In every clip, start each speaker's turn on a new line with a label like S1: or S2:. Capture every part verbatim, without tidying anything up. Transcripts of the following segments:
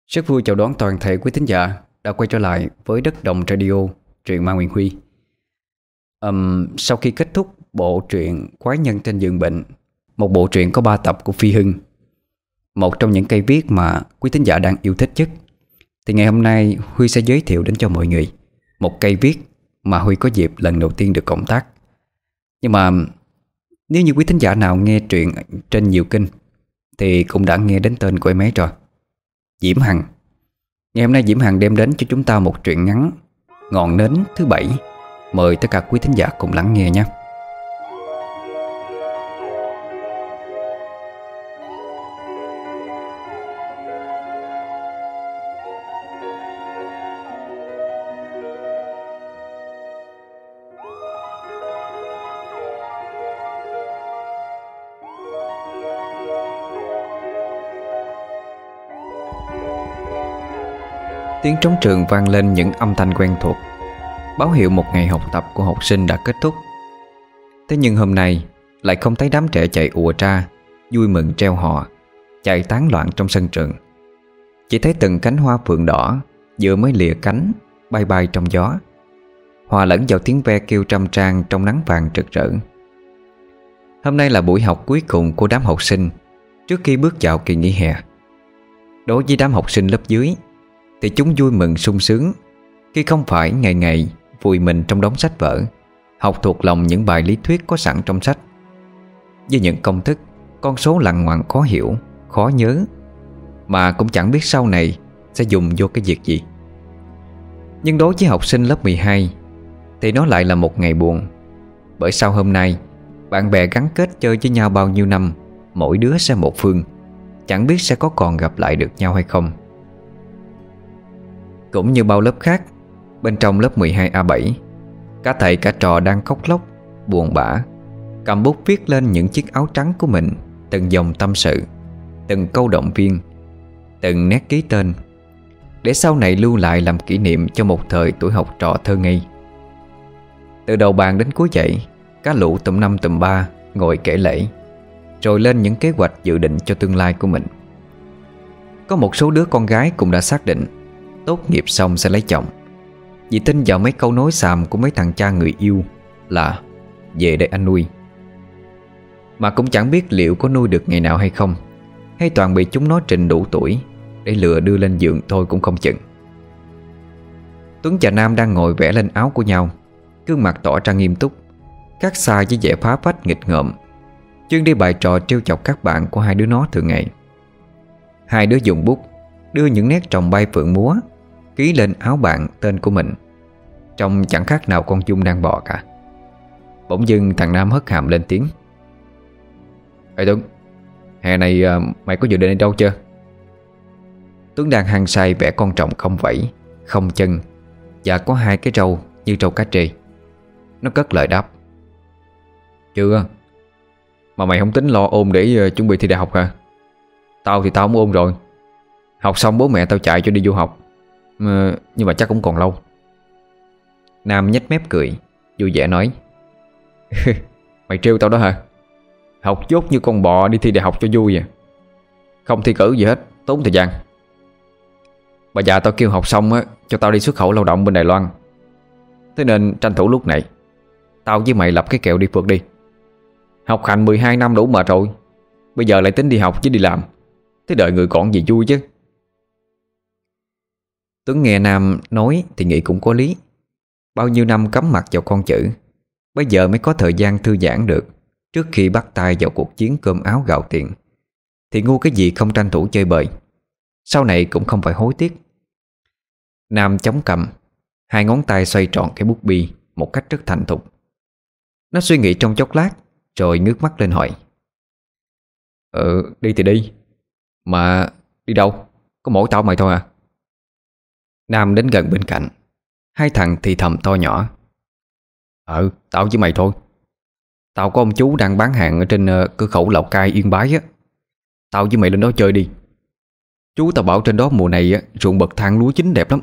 S1: Rất vui chào đón toàn thể quý thính giả đã quay trở lại với Đất Đồng Radio, truyện ma Nguyễn Huy. Ừm, Sau khi kết thúc bộ truyện Quái nhân trên giường bệnh, một bộ truyện có ba tập của Phi Hưng, một trong những cây viết mà quý thính giả đang yêu thích nhất, thì ngày hôm nay Huy sẽ giới thiệu đến cho mọi người một cây viết mà Huy có dịp lần đầu tiên được cộng tác. Nhưng mà nếu như quý thính giả nào nghe truyện trên nhiều kênh thì cũng đã nghe đến tên của em ấy rồi, Diễm Hằng. Ngày hôm nay Diễm Hằng đem đến cho chúng ta một truyện ngắn Ngọn nến thứ bảy. Mời tất cả quý thính giả cùng lắng nghe nhé. Tiếng trống trường vang lên những âm thanh quen thuộc, báo hiệu một ngày học tập của học sinh đã kết thúc. Thế nhưng hôm nay lại không thấy đám trẻ chạy ùa ra, vui mừng treo hò, chạy tán loạn trong sân trường. Chỉ thấy từng cánh hoa phượng đỏ vừa mới lìa cánh bay bay trong gió, hòa lẫn vào tiếng ve kêu trăm trang trong nắng vàng rực rỡ. Hôm nay là buổi học cuối cùng của đám học sinh trước khi bước vào kỳ nghỉ hè. Đối với đám học sinh lớp dưới thì chúng vui mừng sung sướng khi không phải ngày ngày vùi mình trong đống sách vở, học thuộc lòng những bài lý thuyết có sẵn trong sách, với những công thức, con số lằng ngoằng khó hiểu, khó nhớ, mà cũng chẳng biết sau này sẽ dùng vô cái việc gì. Nhưng đối với học sinh lớp mười hai thì nó lại là một ngày buồn. Bởi sau hôm nay, bạn bè gắn kết chơi với nhau bao nhiêu năm, mỗi đứa sẽ một phương, chẳng biết sẽ có còn gặp lại được nhau hay không. Cũng như bao lớp khác, bên trong lớp mười hai A bảy, cả thầy cả trò đang khóc lóc, buồn bã, cầm bút viết lên những chiếc áo trắng của mình từng dòng tâm sự, từng câu động viên, từng nét ký tên, để sau này lưu lại làm kỷ niệm cho một thời tuổi học trò thơ ngây. Từ đầu bàn đến cuối dãy, cả lũ tụm năm tụm ba ngồi kể lể, rồi lên những kế hoạch dự định cho tương lai của mình. Có một số đứa con gái cũng đã xác định tốt nghiệp xong sẽ lấy chồng, vì tin vào mấy câu nói xàm của mấy thằng cha người yêu là về đây anh nuôi. Mà cũng chẳng biết liệu có nuôi được ngày nào hay không, hay toàn bị chúng nó trình đủ tuổi để lừa đưa lên giường thôi cũng không chừng. Tuấn và Nam đang ngồi vẽ lên áo của nhau, gương mặt tỏ ra nghiêm túc, khác xa với vẻ phá phách nghịch ngợm, chuyên đi bài trò trêu chọc các bạn của hai đứa nó thường ngày. Hai đứa dùng bút đưa những nét trồng bay phượng múa ký lên áo bạn tên của mình, trông chẳng khác nào con giun đang bò cả. Bỗng dưng thằng Nam hất hàm lên tiếng: "Ê Tuấn, hè này à, mày có dự định đi đâu chưa?" Tuấn đang hăng say vẽ con trồng không vẫy, không chân và có hai cái râu như trâu cá trê. Nó cất lời đáp: "Chưa. Mà mày không tính lo ôn để uh, chuẩn bị thi đại học hả? Tao thì tao không ôn rồi. Học xong bố mẹ tao chạy cho đi du học, mà, nhưng mà chắc cũng còn lâu." Nam nhếch mép cười, vui vẻ nói: "Mày trêu tao đó hả? Học dốt như con bò đi thi đại học cho vui à? Không thi cử gì hết, tốn thời gian. Bà già tao kêu học xong á, cho tao đi xuất khẩu lao động bên Đài Loan. Thế nên tranh thủ lúc này tao với mày lập cái kèo đi phượt đi. Học hành mười hai năm đủ mệt rồi, bây giờ lại tính đi học chứ đi làm, thế đợi người còn gì vui chứ." Tuấn nghe Nam nói thì nghĩ cũng có lý. Bao nhiêu năm cắm mặt vào con chữ, bây giờ mới có thời gian thư giãn được trước khi bắt tay vào cuộc chiến cơm áo gạo tiền. Thì ngu cái gì không tranh thủ chơi bời, sau này cũng không phải hối tiếc. Nam chống cằm, hai ngón tay xoay tròn cái bút bi một cách rất thành thục. Nó suy nghĩ trong chốc lát rồi ngước mắt lên hỏi: "Ờ, đi thì đi. Mà đi đâu? Có mỗi tao mày thôi à?" Nam đến gần bên cạnh, hai thằng thì thầm to nhỏ: "Ờ, tao với mày thôi. Tao có ông chú đang bán hàng ở trên uh, cửa khẩu Lào Cai Yên Bái á. Tao với mày lên đó chơi đi. Chú tao bảo trên đó mùa này á, ruộng bậc thang lúa chín đẹp lắm."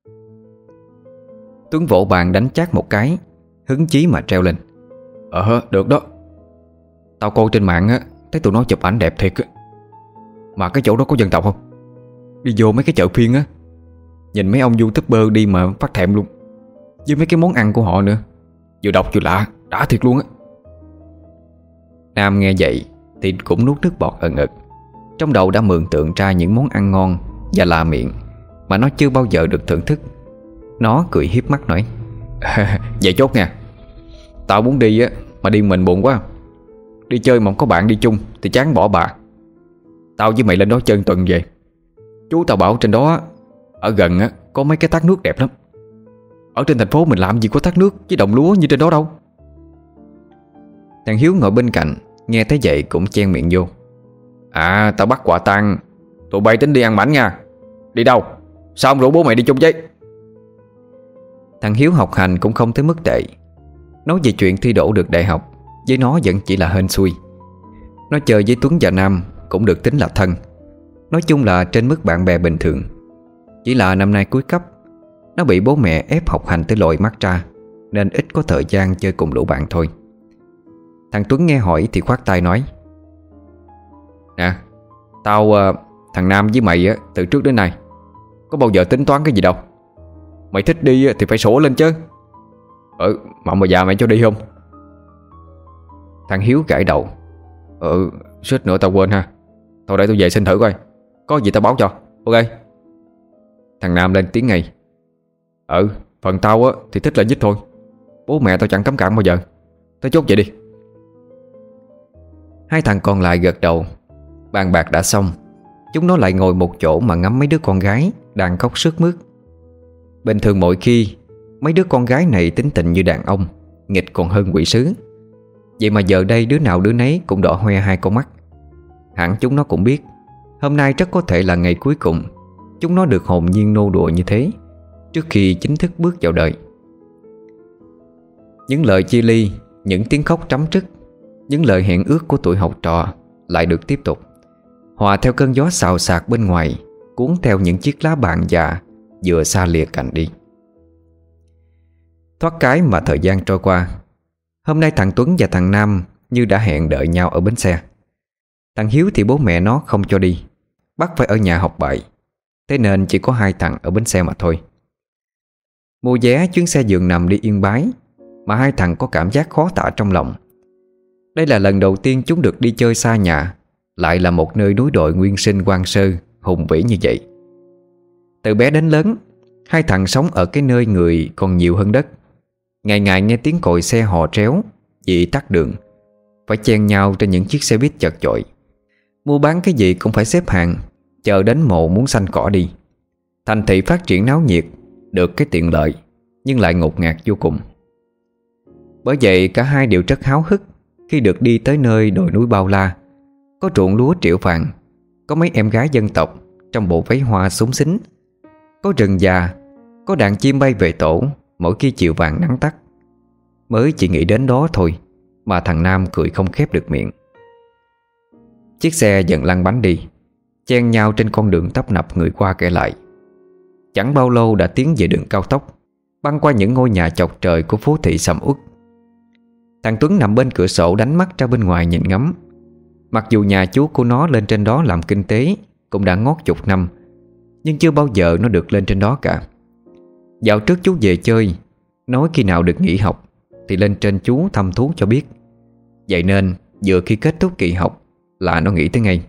S1: Tuấn vỗ bàn đánh chát một cái, hứng chí mà treo lên: "Ờ, được đó. Tao coi trên mạng á, thấy tụi nó chụp ảnh đẹp thiệt á. Mà cái chỗ đó có dân tộc không?"
S2: Đi vô mấy cái chợ phiên á, nhìn mấy ông YouTuber đi mà phát thèm luôn. Với mấy cái món ăn của họ nữa, vừa độc vừa lạ, đã thiệt luôn á.
S1: Nam nghe vậy thì cũng nuốt nước bọt ẩn ực. Trong đầu đã mường tượng ra những món ăn ngon và lạ miệng mà nó chưa bao giờ được thưởng thức. Nó cười hiếp mắt nói:
S2: Vậy chốt nha. Tao muốn đi á, mà đi mình buồn quá. Đi chơi mà không có bạn đi chung thì chán bỏ bà. Tao với mày lên đó chơi tuần về. Chú tao bảo trên đó ở gần á có mấy cái thác nước đẹp lắm. Ở trên thành phố mình làm gì có thác nước với đồng lúa như trên đó đâu.
S1: Thằng Hiếu ngồi bên cạnh nghe thấy vậy cũng chen miệng vô:
S2: À, tao bắt quả tang tụi bay tính đi ăn mảnh nha. Đi đâu? Sao không rủ bố mày đi chung chứ?
S1: Thằng Hiếu học hành cũng không tới mức tệ. Nói về chuyện thi đỗ được đại học, với nó vẫn chỉ là hên xui. Nó chơi với Tuấn và Nam cũng được tính là thân. Nói chung là trên mức bạn bè bình thường. Chỉ là năm nay cuối cấp, nó bị bố mẹ ép học hành tới lồi mắt ra, nên ít có thời gian chơi cùng lũ bạn thôi. Thằng Tuấn nghe hỏi thì khoát tay nói:
S2: Nè, tao thằng Nam với mày á, từ trước đến nay có bao giờ tính toán cái gì đâu. Mày thích đi thì phải sổ lên chứ. Ừ, mà ông bà già mày cho đi không?
S1: Thằng Hiếu gãi đầu:
S2: Ừ, suýt nữa tao quên ha. Thôi để tôi về xin thử coi, có gì tao báo cho. Ok.
S1: Thằng Nam lên tiếng ngay:
S2: Ừ, phần tao á thì thích là nhích thôi. Bố mẹ tao chẳng cấm cản bao giờ. Tao chốt vậy đi.
S1: Hai thằng còn lại gật đầu. Bàn bạc đã xong, chúng nó lại ngồi một chỗ mà ngắm mấy đứa con gái đang khóc sướt mướt. Bình thường mỗi khi mấy đứa con gái này tính tình như đàn ông, nghịch còn hơn quỷ sứ. Vậy mà giờ đây đứa nào đứa nấy cũng đỏ hoe hai con mắt. Hẳn chúng nó cũng biết hôm nay rất có thể là ngày cuối cùng chúng nó được hồn nhiên nô đùa như thế, trước khi chính thức bước vào đời. Những lời chia ly, những tiếng khóc trắm trức, những lời hẹn ước của tuổi học trò lại được tiếp tục, hòa theo cơn gió xào xạc bên ngoài, cuốn theo những chiếc lá vàng già vừa xa lìa cành đi. Thoát cái mà thời gian trôi qua. Hôm nay thằng Tuấn và thằng Nam như đã hẹn đợi nhau ở bến xe. Thằng Hiếu thì bố mẹ nó không cho đi, bắt phải ở nhà học bài. Thế nên chỉ có hai thằng ở bến xe mà thôi. Mua vé chuyến xe giường nằm đi Yên Bái, mà hai thằng có cảm giác khó tả trong lòng. Đây là lần đầu tiên chúng được đi chơi xa nhà, lại là một nơi núi đồi nguyên sinh hoang sơ, hùng vĩ như vậy. Từ bé đến lớn, hai thằng sống ở cái nơi người còn nhiều hơn đất. Ngày ngày nghe tiếng còi xe hò réo vì tắc đường, phải chen nhau trên những chiếc xe buýt chật chội. Mua bán cái gì cũng phải xếp hàng, chờ đến mộ muốn xanh cỏ đi. Thành thị phát triển náo nhiệt, được cái tiện lợi, nhưng lại ngột ngạt vô cùng. Bởi vậy cả hai đều rất háo hức khi được đi tới nơi đồi núi bao la, có ruộng lúa triệu vàng, có mấy em gái dân tộc trong bộ váy hoa xúng xính, có rừng già, có đàn chim bay về tổ mỗi khi chiều vàng nắng tắt. Mới chỉ nghĩ đến đó thôi mà thằng Nam cười không khép được miệng. Chiếc xe dần lăn bánh đi, chen nhau trên con đường tấp nập người qua kẻ lại. Chẳng bao lâu đã tiến về đường cao tốc, băng qua những ngôi nhà chọc trời của phố thị sầm uất. Thằng Tuấn nằm bên cửa sổ đánh mắt ra bên ngoài nhìn ngắm. Mặc dù nhà chú của nó lên trên đó làm kinh tế cũng đã ngót chục năm, nhưng chưa bao giờ nó được lên trên đó cả. Dạo trước chú về chơi, nói khi nào được nghỉ học thì lên trên chú thăm thú cho biết. Vậy nên vừa khi kết thúc kỳ học là nó nghĩ tới ngay.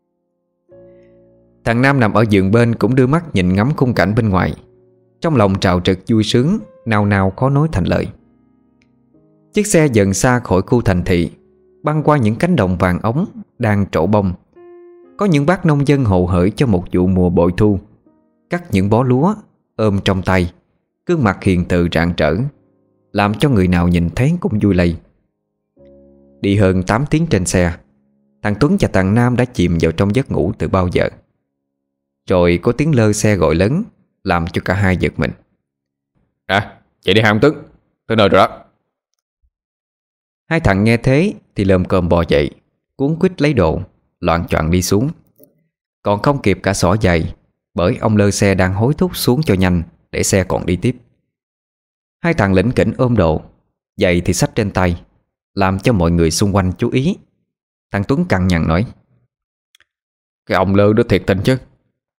S1: Thằng Nam nằm ở giường bên cũng đưa mắt nhìn ngắm khung cảnh bên ngoài, trong lòng trào trật vui sướng, nào nào khó nói thành lời. Chiếc xe dần xa khỏi khu thành thị, băng qua những cánh đồng vàng ống đang trổ bông. Có những bác nông dân hồ hởi cho một vụ mùa bội thu, cắt những bó lúa ôm trong tay, gương mặt hiền từ rạng rỡ, làm cho người nào nhìn thấy cũng vui lây. Đi hơn tám tiếng trên xe, thằng Tuấn và thằng Nam đã chìm vào trong giấc ngủ từ bao giờ. Rồi có tiếng lơ xe gọi lớn, làm cho cả hai giật mình.
S2: À, chạy đi hai ông Tuấn, tới nơi rồi đó.
S1: Hai thằng nghe thế thì lồm cồm bò dậy, cuốn quýt lấy đồ, loạng choạng đi xuống. Còn không kịp cả xỏ giày, bởi ông lơ xe đang hối thúc xuống cho nhanh để xe còn đi tiếp. Hai thằng lỉnh kỉnh ôm đồ, giày thì xách trên tay, làm cho mọi người xung quanh chú ý. Thằng Tuấn cằn nhằn nói:
S2: Cái ông lơ đó thiệt tình chứ,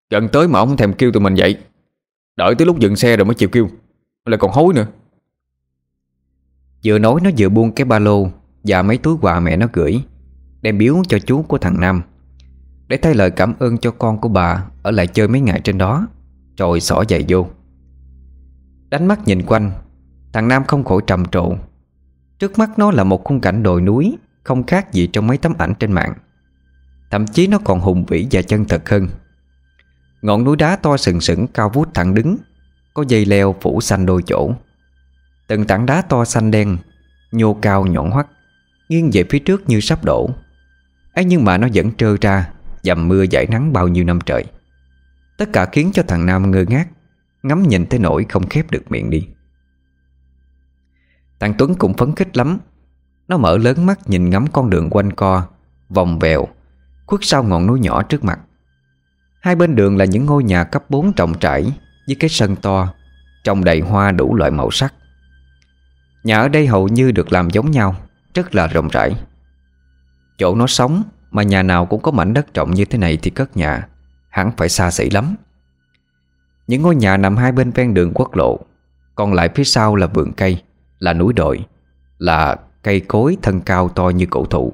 S2: Gần tới mà ông không thèm kêu tụi mình vậy. Đợi tới lúc dừng xe rồi mới chịu kêu, lại còn hối nữa.
S1: Vừa nói nó vừa buông cái ba lô và mấy túi quà mẹ nó gửi, đem biếu cho chú của thằng Nam, để thay lời cảm ơn cho con của bà ở lại chơi mấy ngày trên đó, rồi xỏ giày vô. Đánh mắt nhìn quanh, thằng Nam không khỏi trầm trồ. Trước mắt nó là một khung cảnh đồi núi không khác gì trong mấy tấm ảnh trên mạng. Thậm chí nó còn hùng vĩ và chân thật hơn. Ngọn núi đá to sừng sững cao vút thẳng đứng, có dây leo phủ xanh đôi chỗ. Từng tảng đá to xanh đen, nhô cao nhọn hoắt, nghiêng về phía trước như sắp đổ. ấy nhưng mà nó vẫn trơ ra, dầm mưa dãi nắng bao nhiêu năm trời. Tất cả khiến cho thằng Nam ngơ ngác, ngắm nhìn tới nỗi không khép được miệng đi. Thằng Tuấn cũng phấn khích lắm. Nó mở lớn mắt nhìn ngắm con đường quanh co, vòng vèo, khuất sau ngọn núi nhỏ trước mặt. Hai bên đường là những ngôi nhà cấp bốn trồng trải, với cái sân to, trồng đầy hoa đủ loại màu sắc. Nhà ở đây hầu như được làm giống nhau, rất là rộng rãi. Chỗ nó sống mà nhà nào cũng có mảnh đất rộng như thế này thì cất nhà hẳn phải xa xỉ lắm. Những ngôi nhà nằm hai bên ven đường quốc lộ, còn lại phía sau là vườn cây, là núi đồi, là cây cối thân cao to như cổ thụ.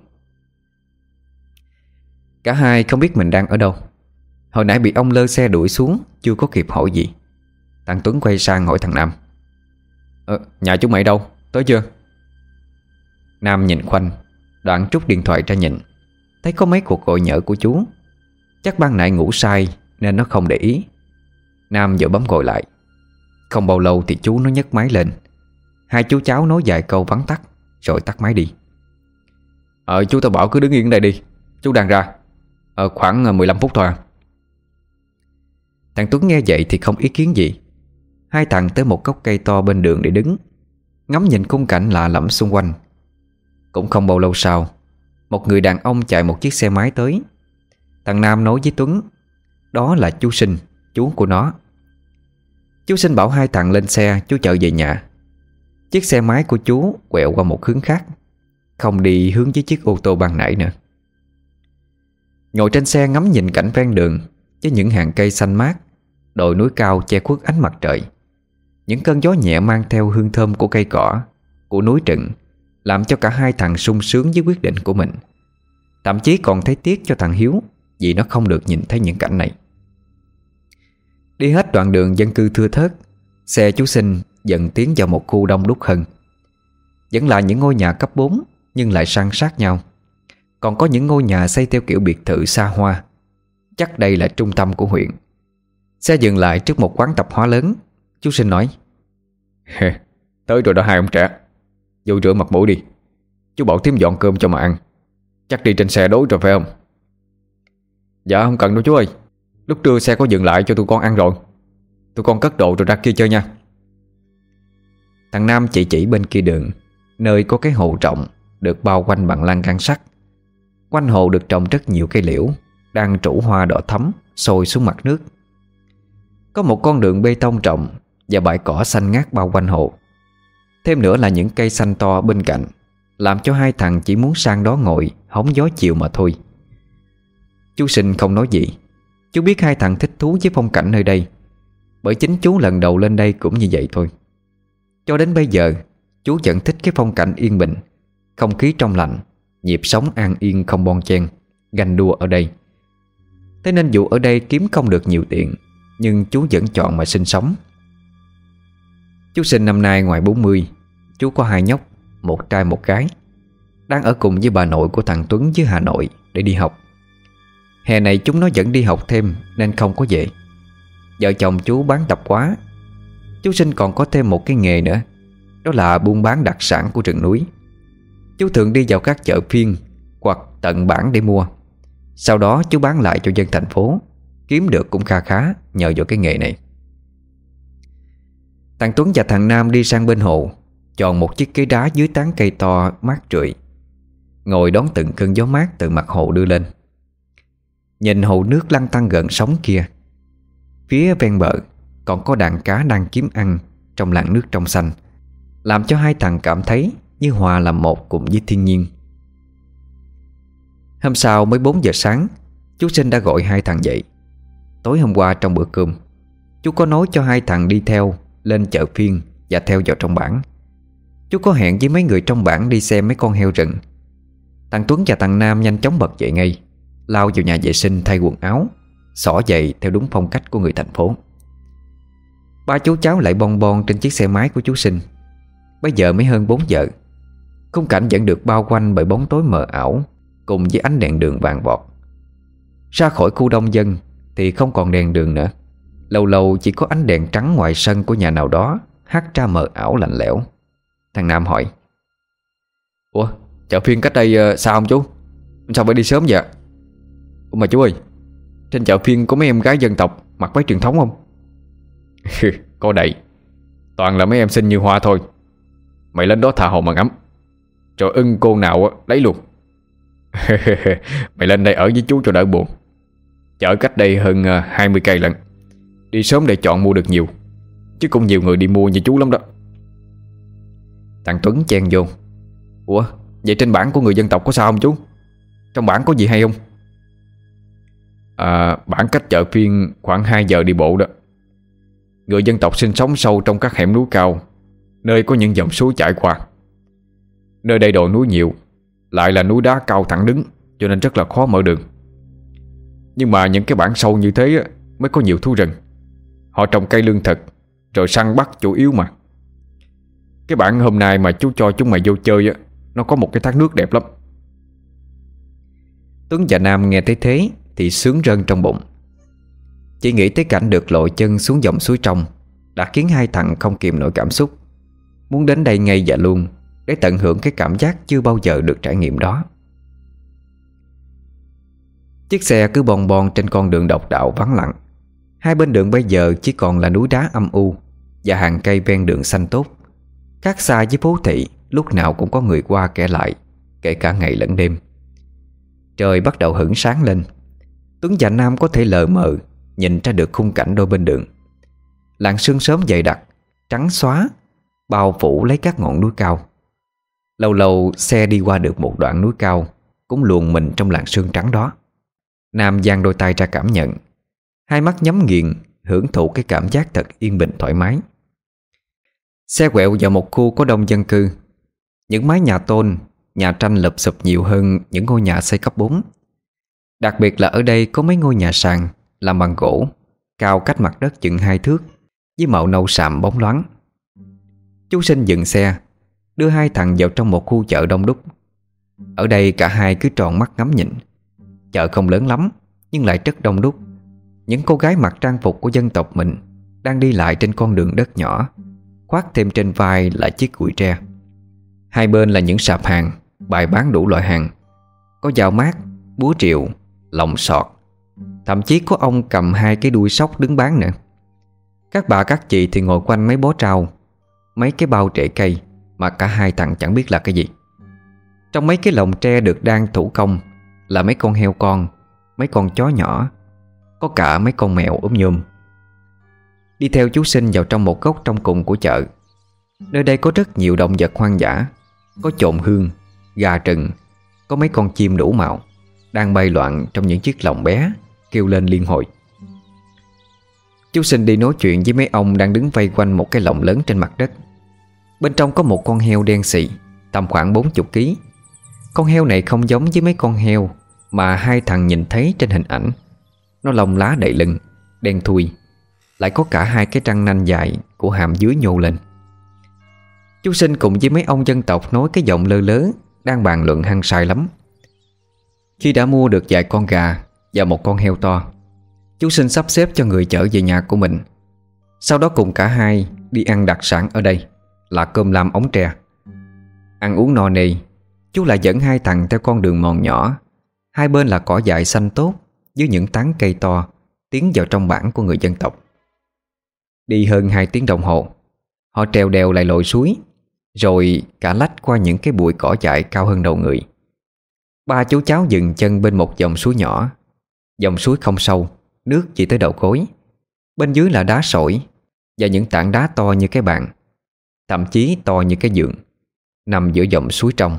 S1: Cả hai không biết mình đang ở đâu. Hồi nãy bị ông lơ xe đuổi xuống, chưa có kịp hỏi gì. Thằng Tuấn quay sang hỏi thằng Nam: ờ, Nhà chú mày đâu? Tới chưa? Nam nhìn quanh, đoạn trút điện thoại ra nhìn, thấy có mấy cuộc gọi nhỡ của chú. Chắc ban nãy ngủ say nên nó không để ý. Nam vừa bấm gọi lại. Không bao lâu thì chú nó nhấc máy lên. Hai chú cháu nói vài câu vắn tắt rồi tắt máy đi. Ờ chú tao bảo cứ đứng yên đây đi, chú đang ra. Ờ khoảng mười lăm phút thôi à. Thằng Tuấn nghe vậy thì không ý kiến gì. Hai thằng tới một gốc cây to bên đường để đứng, ngắm nhìn khung cảnh lạ lẫm xung quanh. Cũng không bao lâu sau, một người đàn ông chạy một chiếc xe máy tới. Thằng Nam nói với Tuấn đó là chú Sinh, chú của nó. Chú Sinh bảo hai thằng lên xe, chú chở về nhà. Chiếc xe máy của chú quẹo qua một hướng khác, không đi hướng với chiếc ô tô ban nãy nữa. Ngồi trên xe ngắm nhìn cảnh ven đường, với những hàng cây xanh mát, đồi núi cao che khuất ánh mặt trời. Những cơn gió nhẹ mang theo hương thơm của cây cỏ, của núi rừng, làm cho cả hai thằng sung sướng với quyết định của mình. Thậm chí còn thấy tiếc cho thằng Hiếu, vì nó không được nhìn thấy những cảnh này. Đi hết đoạn đường dân cư thưa thớt, xe chú Sinh dần tiến vào một khu đông đúc hơn. Vẫn là những ngôi nhà cấp bốn, nhưng lại san sát nhau. Còn có những ngôi nhà xây theo kiểu biệt thự xa hoa. Chắc đây là trung tâm của huyện. Xe dừng lại trước một quán tạp hóa lớn. Chú Sinh nói: tới rồi đó hai ông trẻ, vô rửa mặt mũi đi. Chú bảo Thím dọn cơm cho mà ăn. Chắc đi trên xe đối rồi phải không? Dạ không cần đâu chú ơi. Lúc trưa xe có dừng lại cho tụi con ăn rồi. Tụi con cất đồ rồi ra kia chơi nha. Thằng Nam chỉ chỉ bên kia đường, nơi có cái hồ rộng được bao quanh bằng lan can sắt. Quanh hồ được trồng rất nhiều cây liễu đang trổ hoa đỏ thắm sôi xuống mặt nước. Có một con đường bê tông rộng và bãi cỏ xanh ngát bao quanh hồ. Thêm nữa là những cây xanh to bên cạnh, làm cho hai thằng chỉ muốn sang đó ngồi hóng gió chiều mà thôi. Chú Sinh không nói gì. Chú biết hai thằng thích thú với phong cảnh nơi đây, bởi chính chú lần đầu lên đây cũng như vậy thôi. Cho đến bây giờ chú vẫn thích cái phong cảnh yên bình, không khí trong lành, nhịp sống an yên không bon chen, ganh đua ở đây. Thế nên dù ở đây kiếm không được nhiều tiền, nhưng chú vẫn chọn mà sinh sống. Chú Sinh năm nay ngoài bốn mươi. Chú có hai nhóc, một trai một gái, đang ở cùng với bà nội của thằng Tuấn dưới Hà Nội để đi học. Hè này chúng nó vẫn đi học thêm nên không có về. Vợ chồng chú bán tạp hóa. Chú Sinh còn có thêm một cái nghề nữa, đó là buôn bán đặc sản của rừng núi. Chú thường đi vào các chợ phiên hoặc tận bản để mua. Sau đó chú bán lại cho dân thành phố, kiếm được cũng kha khá nhờ vào cái nghề này. Thằng Tuấn và thằng Nam đi sang bên hồ, chọn một chiếc ghế đá dưới tán cây to mát rượi, ngồi đón từng cơn gió mát từ mặt hồ đưa lên. Nhìn hồ nước lăn tăn gần sóng kia, phía ven bờ còn có đàn cá đang kiếm ăn trong làn nước trong xanh, làm cho hai thằng cảm thấy như hòa làm một cùng với thiên nhiên. Hôm sau mới bốn giờ sáng, chú Sinh đã gọi hai thằng dậy. tối hôm qua trong bữa cơm, chú có nói cho hai thằng đi theo lên chợ phiên và theo vào trong bản. Chú có hẹn với mấy người trong bản đi xem mấy con heo rừng. Thằng Tuấn và thằng Nam nhanh chóng bật dậy ngay, lao vào nhà vệ sinh thay quần áo, xỏ giày theo đúng phong cách của người thành phố. Ba chú cháu lại bon bon trên chiếc xe máy của chú Sinh. Bây giờ mới hơn bốn giờ. Khung cảnh vẫn được bao quanh bởi bóng tối mờ ảo cùng với ánh đèn đường vàng vọt. Ra khỏi khu đông dân thì không còn đèn đường nữa. Lâu lâu chỉ có ánh đèn trắng ngoài sân của nhà nào đó hắt ra mờ ảo lạnh lẽo. Thằng Nam hỏi: "Ủa, chợ phiên cách đây uh, sao không chú? Sao phải đi sớm vậy?" "Ủa mà chú ơi, trên chợ phiên có mấy em gái dân tộc mặc váy truyền thống không?" "Có đầy, toàn là mấy em xinh như hoa thôi. Mày lên đó tha hồ mà ngắm, rồi ưng cô nào lấy luôn." "Mày lên đây ở với chú cho đỡ buồn. Chợ cách đây hơn uh, hai mươi cây lận. Đi sớm để chọn mua được nhiều, chứ cũng nhiều người đi mua như chú lắm đó." Thằng Tuấn chen vô: "Ủa, vậy trên bản của người dân tộc có sao không chú? Trong bản có gì hay không?" "À, bản cách chợ phiên khoảng hai giờ đi bộ đó. Người dân tộc sinh sống sâu trong các hẻm núi cao, nơi có những dòng suối chảy qua. Nơi đây đồi núi nhiều, lại là núi đá cao thẳng đứng, cho nên rất là khó mở đường. Nhưng mà những cái bản sâu như thế mới có nhiều thú rừng. Họ trồng cây lương thực, rồi săn bắt chủ yếu mà. Cái bản hôm nay mà chú cho chúng mày vô chơi á, nó có một cái thác nước đẹp lắm." Tuấn và Nam nghe thấy thế thì sướng rơn trong bụng. Chỉ nghĩ tới cảnh được lội chân xuống dòng suối trong đã khiến hai thằng không kìm nổi cảm xúc, muốn đến đây ngay và luôn để tận hưởng cái cảm giác chưa bao giờ được trải nghiệm đó. Chiếc xe cứ bon bon trên con đường độc đạo vắng lặng. Hai bên đường bây giờ chỉ còn là núi đá âm u và hàng cây ven đường xanh tốt. Khác xa với phố thị lúc nào cũng có người qua kẻ lại, kể cả ngày lẫn đêm. Trời bắt đầu hửng sáng lên. Tuấn và Nam có thể lờ mờ nhìn ra được khung cảnh đôi bên đường. Làn sương sớm dày đặc, trắng xóa, bao phủ lấy các ngọn núi cao. Lâu lâu xe đi qua được một đoạn núi cao cũng luồn mình trong làn sương trắng đó. Nam giang đôi tay ra cảm nhận, hai mắt nhắm nghiền, hưởng thụ cái cảm giác thật yên bình thoải mái. Xe quẹo vào một khu có đông dân cư. Những mái nhà tôn, nhà tranh lụp xụp nhiều hơn những ngôi nhà xây cấp bốn. Đặc biệt là ở đây có mấy ngôi nhà sàn làm bằng gỗ, cao cách mặt đất chừng hai thước, với màu nâu sạm bóng loáng. Chú Sinh dừng xe, đưa hai thằng vào trong một khu chợ đông đúc. Ở đây cả hai cứ tròn mắt ngắm nhìn. Chợ không lớn lắm, nhưng lại rất đông đúc. Những cô gái mặc trang phục của dân tộc mình đang đi lại trên con đường đất nhỏ, khoác thêm trên vai là chiếc cùi tre. Hai bên là những sạp hàng bày bán đủ loại hàng. Có dao mát, búa rìu, lồng sọt. Thậm chí có ông cầm hai cái đuôi sóc đứng bán nữa. Các bà các chị thì ngồi quanh mấy bó rau, mấy cái bao trễ cây mà cả hai thằng chẳng biết là cái gì. Trong mấy cái lồng tre được đan thủ công là mấy con heo con, mấy con chó nhỏ, có cả mấy con mèo ốm nhôm. Đi theo chú Sinh vào trong một góc trong cùng của chợ. Nơi đây có rất nhiều động vật hoang dã. Có chồn hương, gà rừng, có mấy con chim đủ màu đang bay loạn trong những chiếc lồng bé, kêu lên liên hồi. Chú Sinh đi nói chuyện với mấy ông đang đứng vây quanh một cái lồng lớn trên mặt đất. Bên trong có một con heo đen xì, tầm khoảng bốn mươi ký. Con heo này không giống với mấy con heo mà hai thằng nhìn thấy trên hình ảnh. Nó lông lá đầy lưng, đen thui, lại có cả hai cái răng nanh dài của hàm dưới nhô lên. Chú Sinh cùng với mấy ông dân tộc nói cái giọng lơ lớ, đang bàn luận hăng say lắm. Khi đã mua được vài con gà và một con heo to, chú Sinh sắp xếp cho người chở về nhà của mình. Sau đó cùng cả hai đi ăn đặc sản ở đây là cơm lam ống tre. Ăn uống no nê, chú lại dẫn hai thằng theo con đường mòn nhỏ. Hai bên là cỏ dại xanh tốt với những tán cây to, tiến vào trong bản của người dân tộc. Đi hơn hai tiếng đồng hồ, họ trèo đèo lại lội suối, rồi cả lách qua những cái bụi cỏ dại cao hơn đầu người. Ba chú cháu dừng chân bên một dòng suối nhỏ. Dòng suối không sâu, nước chỉ tới đầu gối. Bên dưới là đá sỏi và những tảng đá to như cái bàn, thậm chí to như cái giường, nằm giữa dòng suối trong.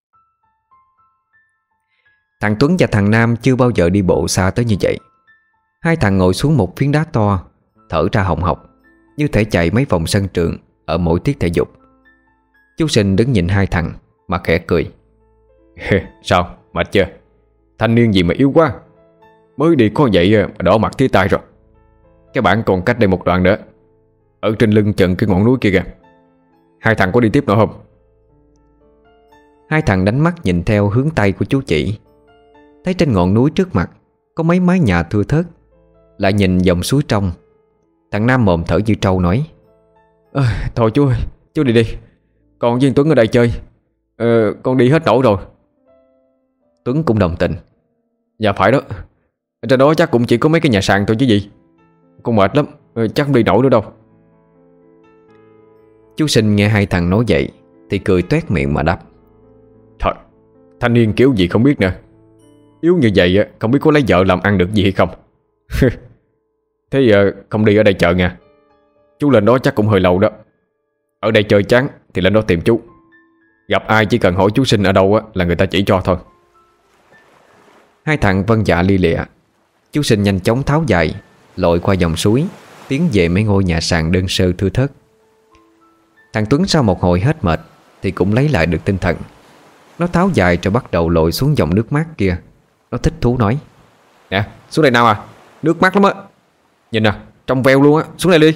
S1: Thằng Tuấn và thằng Nam chưa bao giờ đi bộ xa tới như vậy. Hai thằng ngồi xuống một phiến đá to, thở ra hồng hộc, như thể chạy mấy vòng sân trường ở mỗi tiết thể dục. Chú Sinh đứng nhìn hai thằng mà khẽ cười. Sao, mệt chưa? Thanh niên gì mà yếu quá. Mới đi có vậy mà đỏ mặt tía tai rồi. Cái bản còn cách đây một đoạn nữa, ở trên lưng chừng cái ngọn núi kia kìa. Hai thằng có đi tiếp nữa không? Hai thằng đánh mắt nhìn theo hướng tay của chú chỉ, thấy trên ngọn núi trước mặt có mấy mái nhà thưa thớt. Lại nhìn dòng suối trong, thằng Nam mồm thở như trâu nói: à, thôi chú ơi, chú đi đi, còn với Tuấn ở đây chơi. ờ, Con đi hết nổi rồi. Tuấn cũng đồng tình: dạ phải đó, ở trên đó chắc cũng chỉ có mấy cái nhà sàn thôi chứ gì. Con mệt lắm, chắc không đi nổi nữa đâu. Chú Sinh nghe hai thằng nói vậy thì cười toét miệng mà đáp: Thôi, thanh niên kiểu gì không biết nè. Yếu như vậy không biết có lấy vợ làm ăn được gì hay không. Thế giờ không đi ở đây chờ nha. Chú lên đó chắc cũng hơi lâu đó. Ở đây chơi chán thì lên đó tìm chú. Gặp ai chỉ cần hỏi chú Sinh ở đâu là người ta chỉ cho thôi. Hai thằng vâng dạ li lịa. Chú Sinh nhanh chóng tháo giày, lội qua dòng suối, tiến về mấy ngôi nhà sàn đơn sơ thưa thớt. Thằng Tuấn sau một hồi hết mệt thì cũng lấy lại được tinh thần. Nó tháo giày rồi bắt đầu lội xuống dòng nước mát kia. Nó thích thú nói: Nè, xuống đây nào à, nước mát lắm á. Nhìn nè, trong veo luôn á, xuống đây đi.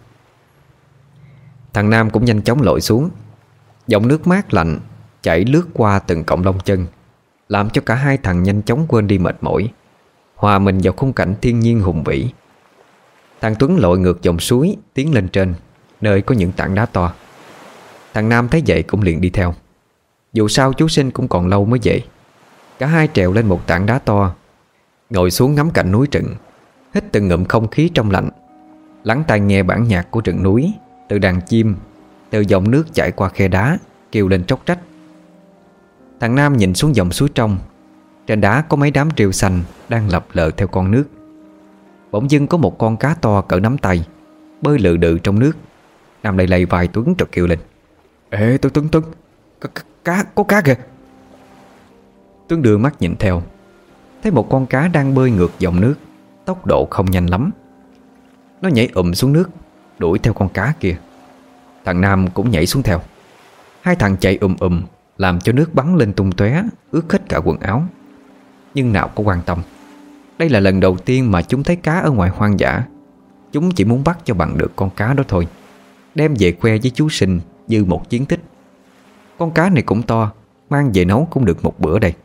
S1: Thằng Nam cũng nhanh chóng lội xuống. Dòng nước mát lạnh chảy lướt qua từng cọng lông chân, làm cho cả hai thằng nhanh chóng quên đi mệt mỏi, hòa mình vào khung cảnh thiên nhiên hùng vĩ. Thằng Tuấn lội ngược dòng suối tiến lên trên, nơi có những tảng đá to. Thằng Nam thấy vậy cũng liền đi theo. Dù sao chú Sinh cũng còn lâu mới về. Cả hai trèo lên một tảng đá to, ngồi xuống ngắm cảnh núi rừng, hít từng ngụm không khí trong lành, lắng tai nghe bản nhạc của rừng núi, từ đàn chim, từ dòng nước chảy qua khe đá kêu lên tróc trách. Thằng Nam nhìn xuống dòng suối trong. Trên đá có mấy đám rêu xanh đang lập lờ theo con nước. Bỗng dưng có một con cá to cỡ nắm tay bơi lừ đừ trong nước. Nam lay lay vai Tuấn rồi kêu lên: Ê Tuấn Tuấn Tuấn, cá, cá có cá kìa. Tuấn đưa mắt nhìn theo, thấy một con cá đang bơi ngược dòng nước, tốc độ không nhanh lắm. Nó nhảy ụm xuống nước, đuổi theo con cá kia. Thằng Nam cũng nhảy xuống theo. Hai thằng chạy ùm ùm, làm cho nước bắn lên tung tóe, ướt hết cả quần áo. Nhưng nào có quan tâm. Đây là lần đầu tiên mà chúng thấy cá ở ngoài hoang dã. Chúng chỉ muốn bắt cho bằng được con cá đó thôi, đem về khoe với chú Sinh như một chiến tích. Con cá này cũng to, mang về nấu cũng được một bữa đây.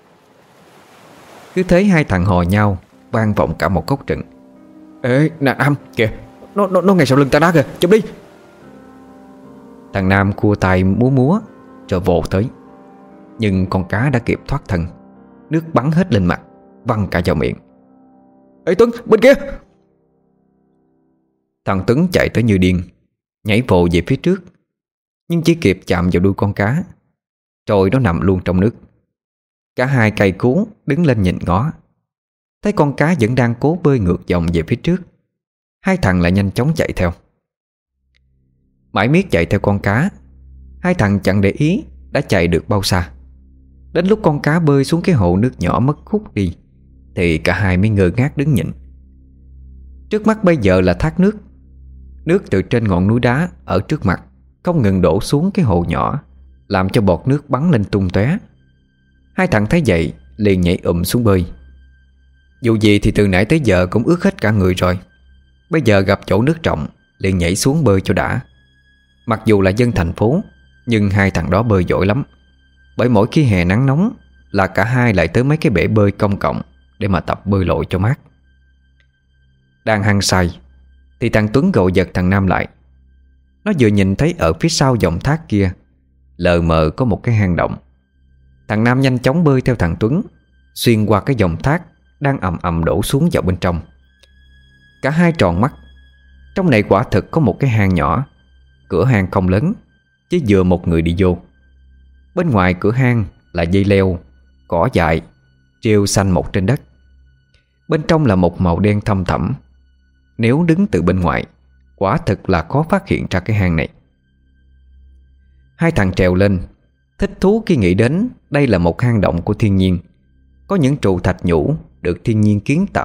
S1: Cứ thế hai thằng hò nhau, vang vọng cả một góc rừng. Ê nè Nam kìa, Nó nó, nó ngay sau lưng ta đó kìa, chụp đi. Thằng Nam cua tay múa múa rồi vồ tới. Nhưng con cá đã kịp thoát thân. Nước bắn hết lên mặt, văng cả vào miệng. Ê Tuấn, bên kia. Thằng Tuấn chạy tới như điên, nhảy vồ về phía trước, nhưng chỉ kịp chạm vào đuôi con cá, rồi nó nằm luôn trong nước. Cả hai cày cú đứng lên nhìn ngó, thấy con cá vẫn đang cố bơi ngược dòng về phía trước. Hai thằng lại nhanh chóng chạy theo. Mãi miết chạy theo con cá, hai thằng chẳng để ý đã chạy được bao xa. Đến lúc con cá bơi xuống cái hồ nước nhỏ mất hút đi, thì cả hai mới ngơ ngác đứng nhìn. Trước mắt bây giờ là thác nước. Nước từ trên ngọn núi đá ở trước mặt không ngừng đổ xuống cái hồ nhỏ, làm cho bọt nước bắn lên tung tóe. Hai thằng thấy vậy liền nhảy ụm xuống bơi. Dù gì thì từ nãy tới giờ cũng ướt hết cả người rồi, bây giờ gặp chỗ nước rộng liền nhảy xuống bơi cho đã. Mặc dù là dân thành phố, nhưng hai thằng đó bơi giỏi lắm. Bởi mỗi khi hè nắng nóng là cả hai lại tới mấy cái bể bơi công cộng để mà tập bơi lội cho mát. Đang hăng say thì thằng Tuấn gọi giật thằng Nam lại. Nó vừa nhìn thấy ở phía sau dòng thác kia lờ mờ có một cái hang động. Thằng Nam nhanh chóng bơi theo thằng Tuấn, xuyên qua cái dòng thác đang ầm ầm đổ xuống vào bên trong. Cả hai tròn mắt. Trong này quả thực có một cái hang nhỏ. Cửa hang không lớn, chỉ vừa một người đi vô. Bên ngoài cửa hang là dây leo, cỏ dại, rêu xanh mọc trên đất. Bên trong là một màu đen thâm thẳm. Nếu đứng từ bên ngoài, quả thực là khó phát hiện ra cái hang này. Hai thằng trèo lên, thích thú khi nghĩ đến đây là một hang động của thiên nhiên. Có những trụ thạch nhũ được thiên nhiên kiến tạo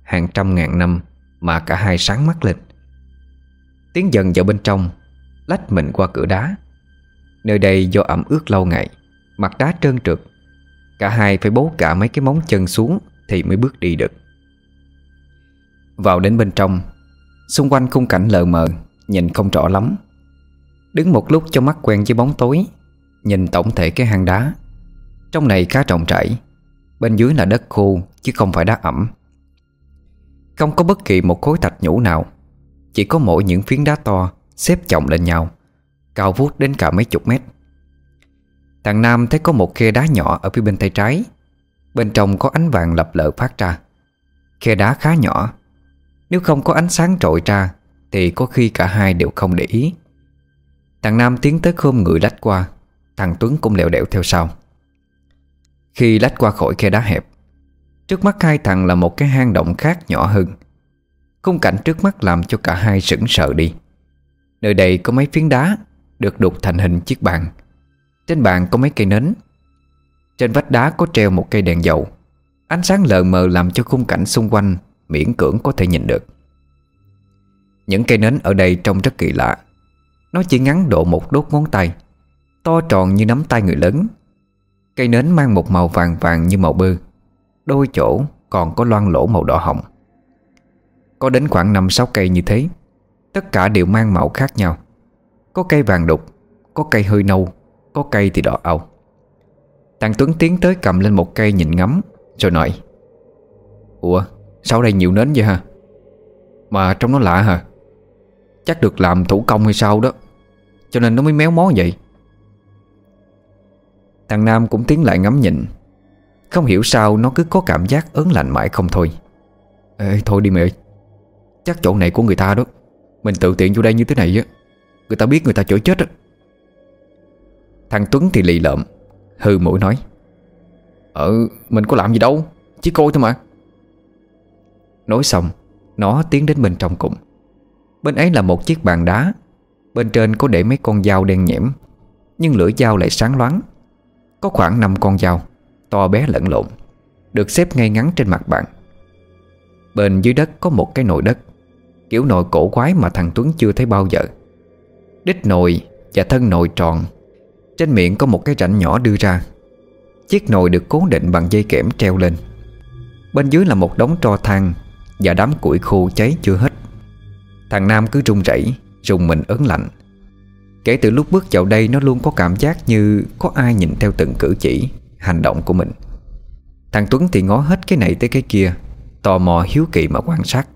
S1: hàng trăm ngàn năm mà cả hai sáng mắt lên. Tiến dần vào bên trong, lách mình qua cửa đá. Nơi đây do ẩm ướt lâu ngày, mặt đá trơn trượt, cả hai phải bấu cả mấy cái móng chân xuống thì mới bước đi được. Vào đến bên trong, xung quanh khung cảnh lờ mờ, nhìn không rõ lắm. Đứng một lúc cho mắt quen với bóng tối, nhìn tổng thể cái hang đá. Trong này khá rộng rãi, bên dưới là đất khô chứ không phải đá ẩm. Không có bất kỳ một khối thạch nhũ nào, chỉ có mỗi những phiến đá to xếp chồng lên nhau, cao vút đến cả mấy chục mét. Thằng Nam thấy có một khe đá nhỏ ở phía bên tay trái, bên trong có ánh vàng lập lờ phát ra. Khe đá khá nhỏ, nếu không có ánh sáng trội ra thì có khi cả hai đều không để ý. Thằng Nam tiến tới khom người lách qua, thằng Tuấn cũng lẹo đẹo theo sau. Khi lách qua khỏi khe đá hẹp, trước mắt hai thằng là một cái hang động khác nhỏ hơn. Khung cảnh trước mắt làm cho cả hai sững sờ đi. Nơi đây có mấy phiến đá được đục thành hình chiếc bàn. Trên bàn có mấy cây nến. Trên vách đá có treo một cây đèn dầu. Ánh sáng lờ mờ làm cho khung cảnh xung quanh miễn cưỡng có thể nhìn được. Những cây nến ở đây trông rất kỳ lạ. Nó chỉ ngắn độ một đốt ngón tay, to tròn như nắm tay người lớn. Cây nến mang một màu vàng vàng như màu bơ, đôi chỗ còn có loang lỗ màu đỏ hồng. Có đến khoảng năm sáu cây như thế, tất cả đều mang màu khác nhau. Có cây vàng đục, có cây hơi nâu, có cây thì đỏ au. Thằng Tuấn tiến tới cầm lên một cây nhìn ngắm, rồi nói: "Ủa, sao đây nhiều nến vậy hả? Mà trông nó lạ hả? Chắc được làm thủ công hay sao đó, cho nên nó mới méo mó vậy." Thằng Nam cũng tiến lại ngắm nhìn. Không hiểu sao nó cứ có cảm giác ớn lạnh mãi không thôi. "Ê, thôi đi mày ơi, chắc chỗ này của người ta đó. Mình tự tiện vô đây như thế này á, người ta biết người ta chửi chết á." Thằng Tuấn thì lì lợm, hừ mũi nói: "Ờ, mình có làm gì đâu, chỉ coi thôi mà." Nói xong, nó tiến đến bên trong cùng. Bên ấy là một chiếc bàn đá. Bên trên có để mấy con dao đen nhẽm, nhưng lưỡi dao lại sáng loáng. Có khoảng năm con dao, to bé lẫn lộn, được xếp ngay ngắn trên mặt bàn. Bên dưới đất có một cái nồi đất, kiểu nồi cổ quái mà thằng Tuấn chưa thấy bao giờ. Đít nồi và thân nồi tròn, trên miệng có một cái rãnh nhỏ đưa ra. Chiếc nồi được cố định bằng dây kẽm treo lên. Bên dưới là một đống tro than và đám củi khô cháy chưa hết. Thằng Nam cứ run rẩy, rùng mình ớn lạnh. Kể từ lúc bước vào đây, nó luôn có cảm giác như có ai nhìn theo từng cử chỉ, hành động của mình. Thằng Tuấn thì ngó hết cái này tới cái kia, tò mò hiếu kỳ mà quan sát.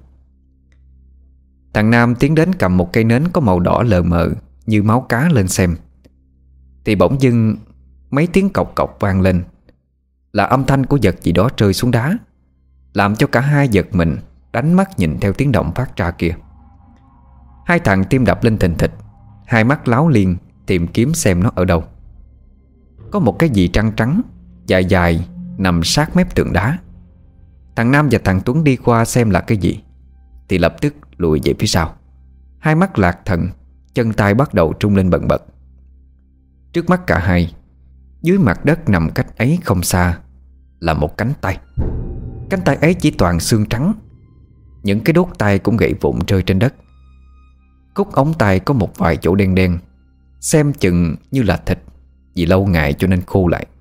S1: Thằng Nam tiến đến cầm một cây nến có màu đỏ lờ mờ như máu cá lên xem. Thì bỗng dưng mấy tiếng cộc cộc vang lên, là âm thanh của vật gì đó rơi xuống đá, làm cho cả hai giật mình, đánh mắt nhìn theo tiếng động phát ra kia. Hai thằng tim đập lên thình thịch, hai mắt láo liên tìm kiếm xem nó ở đâu. Có một cái gì trắng trắng, dài dài nằm sát mép tường đá. Thằng Nam và thằng Tuấn đi qua xem là cái gì thì lập tức lùi về phía sau. Hai mắt lạc thần, chân tay bắt đầu trung lên bần bật. Trước mắt cả hai, dưới mặt đất nằm cách ấy không xa, là một cánh tay. Cánh tay ấy chỉ toàn xương trắng, những cái đốt tay cũng gãy vụn rơi trên đất. Cúc ống tay có một vài chỗ đen đen, xem chừng như là thịt, vì lâu ngày cho nên khô lại.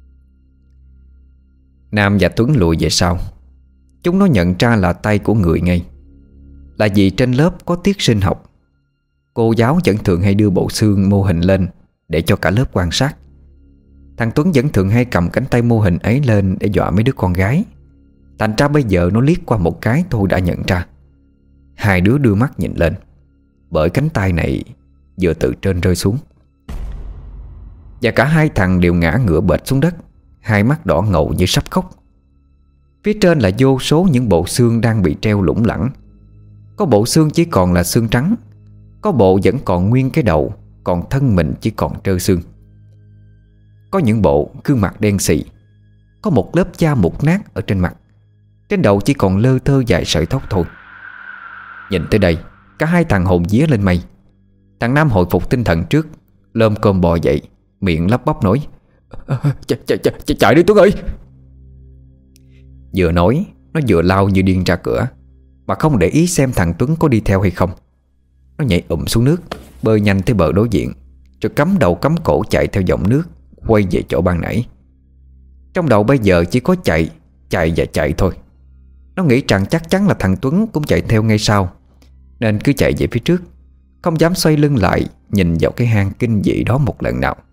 S1: Nam và Tuấn lùi về sau. Chúng nó nhận ra là tay của người ngay. Là vì trên lớp có tiết sinh học, cô giáo vẫn thường hay đưa bộ xương mô hình lên để cho cả lớp quan sát. Thằng Tuấn vẫn thường hay cầm cánh tay mô hình ấy lên để dọa mấy đứa con gái. Thành ra bây giờ nó liếc qua một cái thôi đã nhận ra. Hai đứa đưa mắt nhìn lên, bởi cánh tay này vừa từ trên rơi xuống. Và cả hai thằng đều ngã ngửa bệt xuống đất, hai mắt đỏ ngầu như sắp khóc. Phía trên là vô số những bộ xương đang bị treo lủng lẳng. Có bộ xương chỉ còn là xương trắng, có bộ vẫn còn nguyên cái đầu, còn thân mình chỉ còn trơ xương. Có những bộ gương mặt đen xì, có một lớp da mục nát ở trên mặt, trên đầu chỉ còn lơ thơ vài sợi tóc thôi. Nhìn tới đây, cả hai thằng hồn vía lên mây. Thằng Nam hồi phục tinh thần trước, lơm cơm bò dậy, miệng lắp bắp nói: Ch ch ch ch chạy đi Tuấn ơi. Vừa nói, Nó vừa lao như điên ra cửa, mà không để ý xem thằng Tuấn có đi theo hay không. Nó nhảy ụm xuống nước, bơi nhanh tới bờ đối diện, rồi cắm đầu cắm cổ chạy theo dòng nước, quay về chỗ ban nãy. Trong đầu bây giờ chỉ có chạy, chạy và chạy thôi. Nó nghĩ rằng chắc chắn là thằng Tuấn cũng chạy theo ngay sau, nên cứ chạy về phía trước, không dám xoay lưng lại nhìn vào cái hang kinh dị đó một lần nào.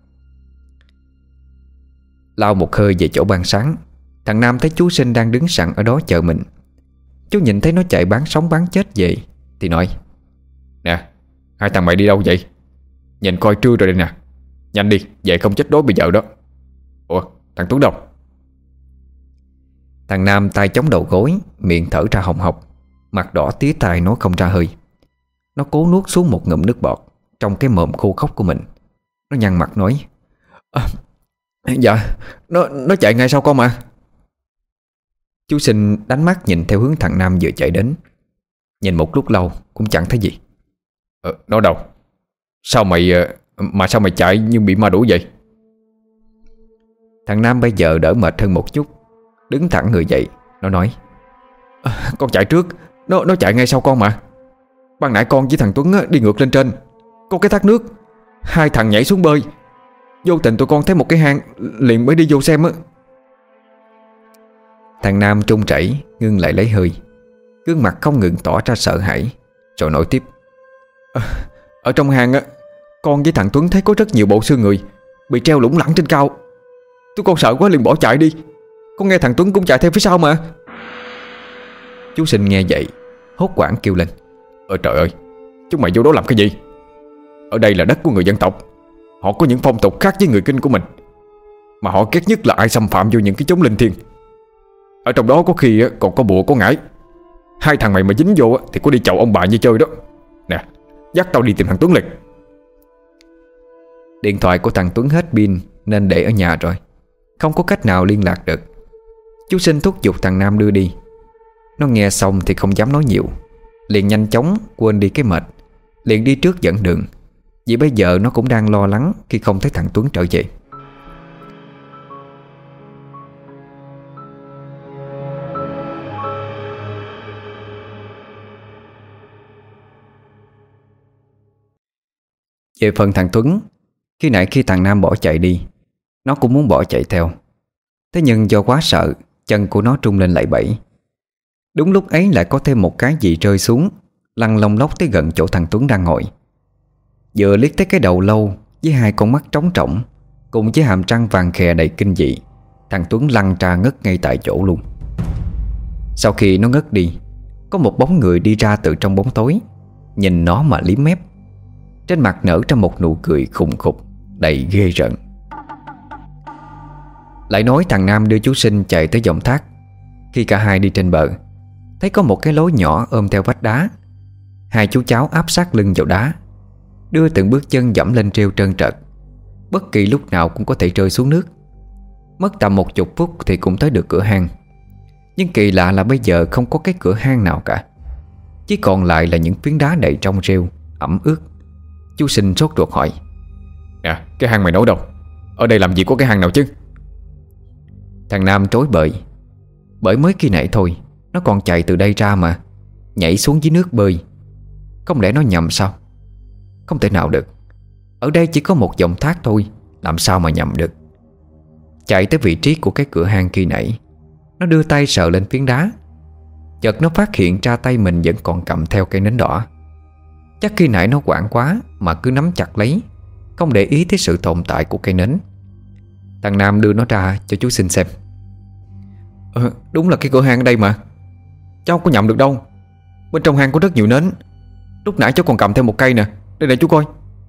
S1: Lao một hơi về chỗ ban sáng, thằng Nam thấy chú Sinh đang đứng sẵn ở đó chờ mình. Chú nhìn thấy nó chạy bán sống bán chết về thì nói: "Nè, hai thằng mày đi đâu vậy? Nhìn coi trưa rồi đây nè. Nhanh đi, về không chết đói bây giờ đó." "Ủa, thằng Tuấn đâu?" Thằng Nam tay chống đầu gối, miệng thở ra hồng hộc, mặt đỏ tía tai nói không ra hơi. Nó cố nuốt xuống một ngụm nước bọt trong cái mồm khô khốc của mình. Nó nhăn mặt nói: à, "Dạ, nó nó chạy ngay sau con mà." Chú Sinh đánh mắt nhìn theo hướng thằng Nam vừa chạy đến. Nhìn một lúc lâu cũng chẳng thấy gì. ờ, "Nó đâu? Sao mày Mà sao mày chạy như bị ma đuổi vậy?" Thằng Nam bây giờ đỡ mệt hơn một chút, đứng thẳng người dậy. Nó nói: à, "Con chạy trước, Nó nó chạy ngay sau con mà. Ban nãy con với thằng Tuấn đi ngược lên trên, có cái thác nước, hai thằng nhảy xuống bơi. Vô tình tụi con thấy một cái hang, liền mới đi vô xem á." Thằng Nam trung chảy, ngưng lại lấy hơi, gương mặt không ngừng tỏ ra sợ hãi, rồi nói tiếp: à, "Ở trong hang á, con với thằng Tuấn thấy có rất nhiều bộ xương người bị treo lủng lẳng trên cao. Tụi con sợ quá liền bỏ chạy đi. Con nghe thằng Tuấn cũng chạy theo phía sau mà." Chú Sinh nghe vậy hốt hoảng kêu lên: "Ôi trời ơi, chúng mày vô đó làm cái gì? Ở đây là đất của người dân tộc, họ có những phong tục khác với người Kinh của mình, mà họ ghét nhất là ai xâm phạm vô những cái chốn linh thiêng. Ở trong đó có khi còn có bùa có ngải. Hai thằng mày mà dính vô thì có đi chầu ông bà như chơi đó. Nè, dắt tao đi tìm thằng Tuấn liền." Điện thoại của thằng Tuấn hết pin nên để ở nhà rồi, không có cách nào liên lạc được. Chú Sinh thúc giục thằng Nam đưa đi. Nó nghe xong thì không dám nói nhiều, liền nhanh chóng quên đi cái mệt, liền đi trước dẫn đường. Vì bây giờ nó cũng đang lo lắng khi không thấy thằng Tuấn trở về. Về phần thằng Tuấn, khi nãy khi thằng Nam bỏ chạy đi, nó cũng muốn bỏ chạy theo. Thế nhưng do quá sợ, chân của nó trung lên lạy bẫy. Đúng lúc ấy lại có thêm một cái gì rơi xuống, lăn lông lốc tới gần chỗ thằng Tuấn đang ngồi. Vừa liếc thấy cái đầu lâu với hai con mắt trống trỏng, cùng với hàm răng vàng khè đầy kinh dị, thằng Tuấn lăn ra ngất ngay tại chỗ luôn. Sau khi nó ngất đi, có một bóng người đi ra từ trong bóng tối, nhìn nó mà liếm mép. Trên mặt nở ra một nụ cười khùng khục đầy ghê rợn. Lại nói thằng Nam đưa chú Sinh chạy tới dòng thác. Khi cả hai đi trên bờ, thấy có một cái lối nhỏ ôm theo vách đá. Hai chú cháu áp sát lưng vào đá, đưa từng bước chân dẫm lên rêu trơn trợt, bất kỳ lúc nào cũng có thể rơi xuống nước. Mất tầm một chục phút thì cũng tới được cửa hang. Nhưng kỳ lạ là bây giờ không có cái cửa hang nào cả, chỉ còn lại là những phiến đá đầy trong rêu, ẩm ướt. Chú Sinh sốt ruột hỏi: "Nè, cái hang mày nói đâu? Ở đây làm gì có cái hang nào chứ?" Thằng Nam trối bời: "Bởi mới khi nãy thôi, nó còn chạy từ đây ra mà, nhảy xuống dưới nước bơi. Không lẽ nó nhầm sao? Không thể nào được. Ở đây chỉ có một dòng thác thôi, làm sao mà nhầm được." Chạy tới vị trí của cái cửa hang khi nãy, nó đưa tay sờ lên phiến đá. Chợt nó phát hiện ra tay mình vẫn còn cầm theo cây nến đỏ. Chắc khi nãy nó quảng quá mà cứ nắm chặt lấy, không để ý tới sự tồn tại của cây nến. Thằng Nam đưa nó ra cho chú Sinh xem. ờ, Đúng là cái cửa hang ở đây mà. Cháu không có nhầm được đâu. Bên trong hang có rất nhiều nến. Lúc nãy cháu còn cầm theo một cây nè. Đây này chú coi."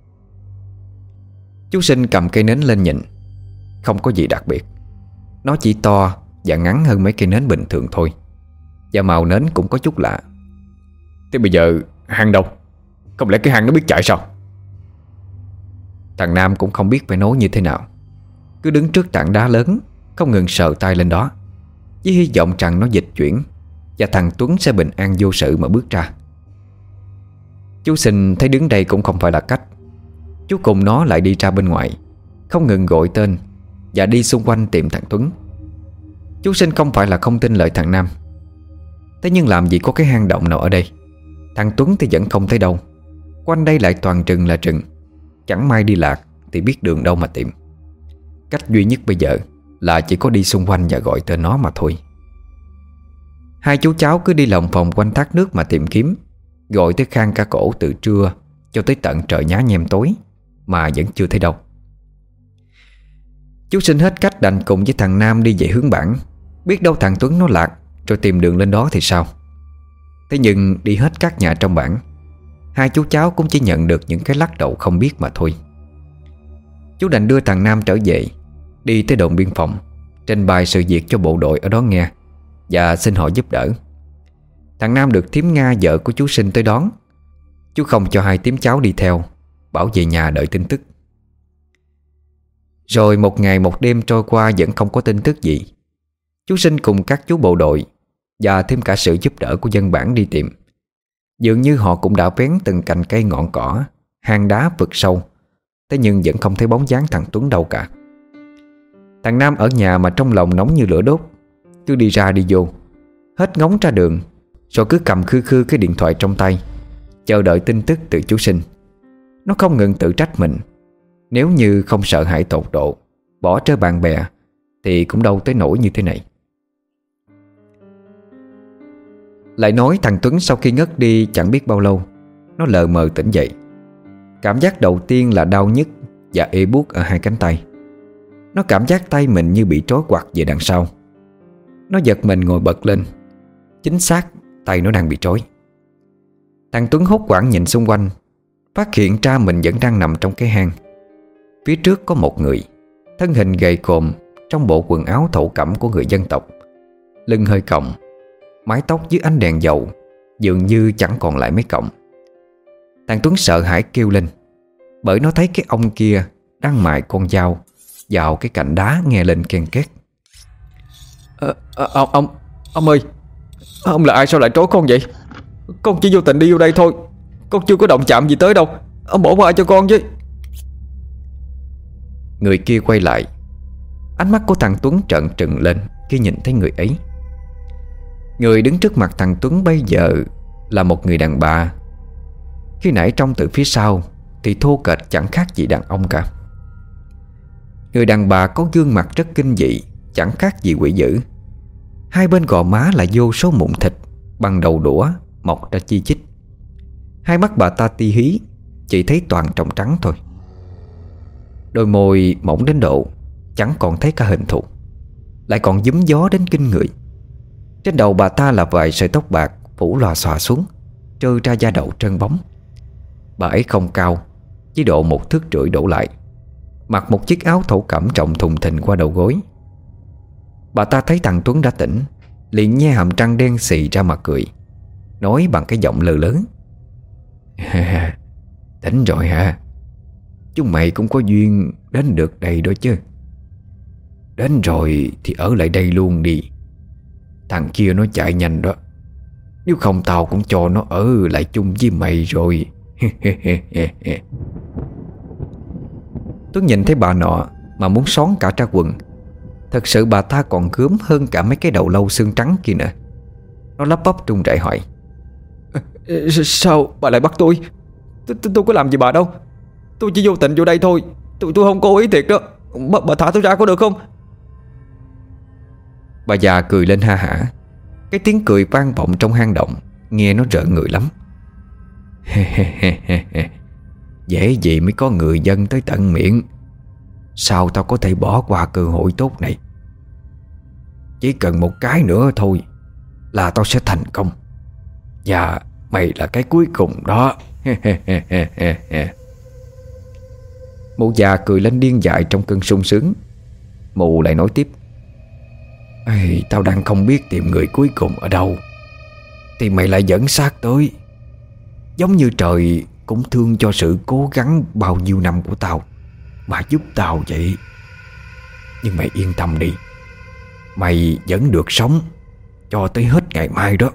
S1: Chú Sinh cầm cây nến lên nhìn. Không có gì đặc biệt. Nó chỉ to và ngắn hơn mấy cây nến bình thường thôi, và màu nến cũng có chút lạ. "Thế bây giờ hang đâu? Không lẽ cái hang nó biết chạy sao?" Thằng Nam cũng không biết phải nói như thế nào, cứ đứng trước tảng đá lớn, không ngừng sờ tay lên đó, với hy vọng rằng nó dịch chuyển và thằng Tuấn sẽ bình an vô sự mà bước ra. Chú Sinh thấy đứng đây cũng không phải là cách. Chú cùng nó lại đi ra bên ngoài, không ngừng gọi tên và đi xung quanh tìm thằng Tuấn. Chú Sinh không phải là không tin lời thằng Nam, Thế nhưng làm gì có cái hang động nào ở đây. Thằng Tuấn thì vẫn không thấy đâu. Quanh đây lại toàn rừng là rừng. Chẳng may đi lạc thì biết đường đâu mà tìm. Cách duy nhất bây giờ là chỉ có đi xung quanh và gọi tên nó mà thôi. Hai chú cháu cứ đi lòng vòng quanh thác nước mà tìm kiếm, gọi tới khang cả cổ từ trưa cho tới tận trời nhá nhem tối mà vẫn chưa thấy đâu. Chú Sinh hết cách đành cùng với thằng Nam đi về hướng bản. Biết đâu thằng Tuấn nó lạc rồi tìm đường lên đó thì sao. Thế nhưng đi hết các nhà trong bản, hai chú cháu cũng chỉ nhận được những cái lắc đầu không biết mà thôi. Chú đành đưa thằng Nam trở về, đi tới đồn biên phòng, trình bày sự việc cho bộ đội ở đó nghe và xin họ giúp đỡ. Thằng Nam được thím Nga vợ của chú Sinh tới đón. Chú không cho hai thím cháu đi theo, bảo về nhà đợi tin tức. Rồi một ngày một đêm trôi qua vẫn không có tin tức gì. Chú Sinh cùng các chú bộ đội và thêm cả sự giúp đỡ của dân bản đi tìm. Dường như họ cũng đã vén từng cành cây ngọn cỏ, hang đá vực sâu, thế nhưng vẫn không thấy bóng dáng thằng Tuấn đâu cả. Thằng Nam ở nhà mà trong lòng nóng như lửa đốt, cứ đi ra đi vô, hết ngóng ra đường, rồi cứ cầm khư khư cái điện thoại trong tay, chờ đợi tin tức từ chú Sinh. Nó không ngừng tự trách mình. Nếu như không sợ hãi tột độ, bỏ rơi bạn bè, thì cũng đâu tới nỗi như thế này. Lại nói thằng Tuấn sau khi ngất đi chẳng biết bao lâu, nó lờ mờ tỉnh dậy. Cảm giác đầu tiên là đau nhức và ê buốt ở hai cánh tay. Nó cảm giác tay mình như bị trói quặt về đằng sau. Nó giật mình ngồi bật lên. Chính xác, tay nó đang bị trói. Thằng Tuấn hốt hoảng nhìn xung quanh, phát hiện ra mình vẫn đang nằm trong cái hang. Phía trước có một người, thân hình gầy còm, trong bộ quần áo thổ cẩm của người dân tộc, lưng hơi còng, mái tóc dưới ánh đèn dầu dường như chẳng còn lại mấy cọng. Thằng Tuấn sợ hãi kêu lên, bởi nó thấy cái ông kia đang mài con dao vào cái cạnh đá nghe lên ken két.
S2: à, à, Ông ông Ông ơi, ông là ai sao lại trói con vậy? Con chỉ vô tình đi vô đây thôi, con chưa có động chạm gì tới đâu. Ông bỏ qua cho con chứ.
S1: Người kia quay lại. Ánh mắt của thằng Tuấn trợn trừng lên khi nhìn thấy người ấy. Người đứng trước mặt thằng Tuấn bây giờ là một người đàn bà. Khi nãy trông từ phía sau thì thô kệch chẳng khác gì đàn ông cả. Người đàn bà có gương mặt rất kinh dị, chẳng khác gì quỷ dữ. Hai bên gò má là vô số mụn thịt bằng đầu đũa mọc ra chi chít. Hai mắt bà ta ti hí, chỉ thấy toàn tròng trắng thôi. Đôi môi mỏng đến độ chẳng còn thấy cả hình thù, lại còn giúm gió đến kinh người. Trên đầu bà ta là vài sợi tóc bạc phủ lòa xòa xuống, trơ ra da đầu trơn bóng. Bà ấy không cao, chỉ độ một thước rưỡi đổ lại, mặc một chiếc áo thổ cẩm rộng thùng thình qua đầu gối. Bà ta thấy thằng Tuấn đã tỉnh, liền nhe hàm răng đen xì ra mà cười, nói bằng cái giọng lừ lớn: "Tỉnh rồi hả? Chúng mày cũng có duyên đến được đây đó chứ. Đến rồi thì ở lại đây luôn đi. Thằng kia nó chạy nhanh đó, nếu không tao cũng cho nó ở lại chung với mày rồi." Tuấn nhìn thấy bà nọ mà muốn xón cả ra quần. Thật sự bà ta còn gớm hơn cả mấy cái đầu lâu xương trắng kia nè. Nó lắp bắp run rẩy hỏi:
S2: "Sao bà lại bắt tôi? Tôi, tôi, tôi có làm gì bà đâu. Tôi chỉ vô tình vô đây thôi. Tôi, tôi không cố ý thiệt đó. Bà, bà thả tôi ra có được không?"
S1: Bà già cười lên ha hả. Cái tiếng cười vang vọng trong hang động, nghe nó rợn người lắm. "Dễ gì mới có người dân tới tận miệng. Sao tao có thể bỏ qua cơ hội tốt này? Chỉ cần một cái nữa thôi là tao sẽ thành công. Và mày là cái cuối cùng đó." Mụ già cười lên điên dại trong cơn sung sướng. Mụ lại nói tiếp: "Ê, tao đang không biết tìm người cuối cùng ở đâu, thì mày lại dẫn xác tới. Giống như trời cũng thương cho sự cố gắng bao nhiêu năm của tao mà giúp tao vậy. Nhưng mày yên tâm đi, mày vẫn được sống cho tới hết ngày mai đó."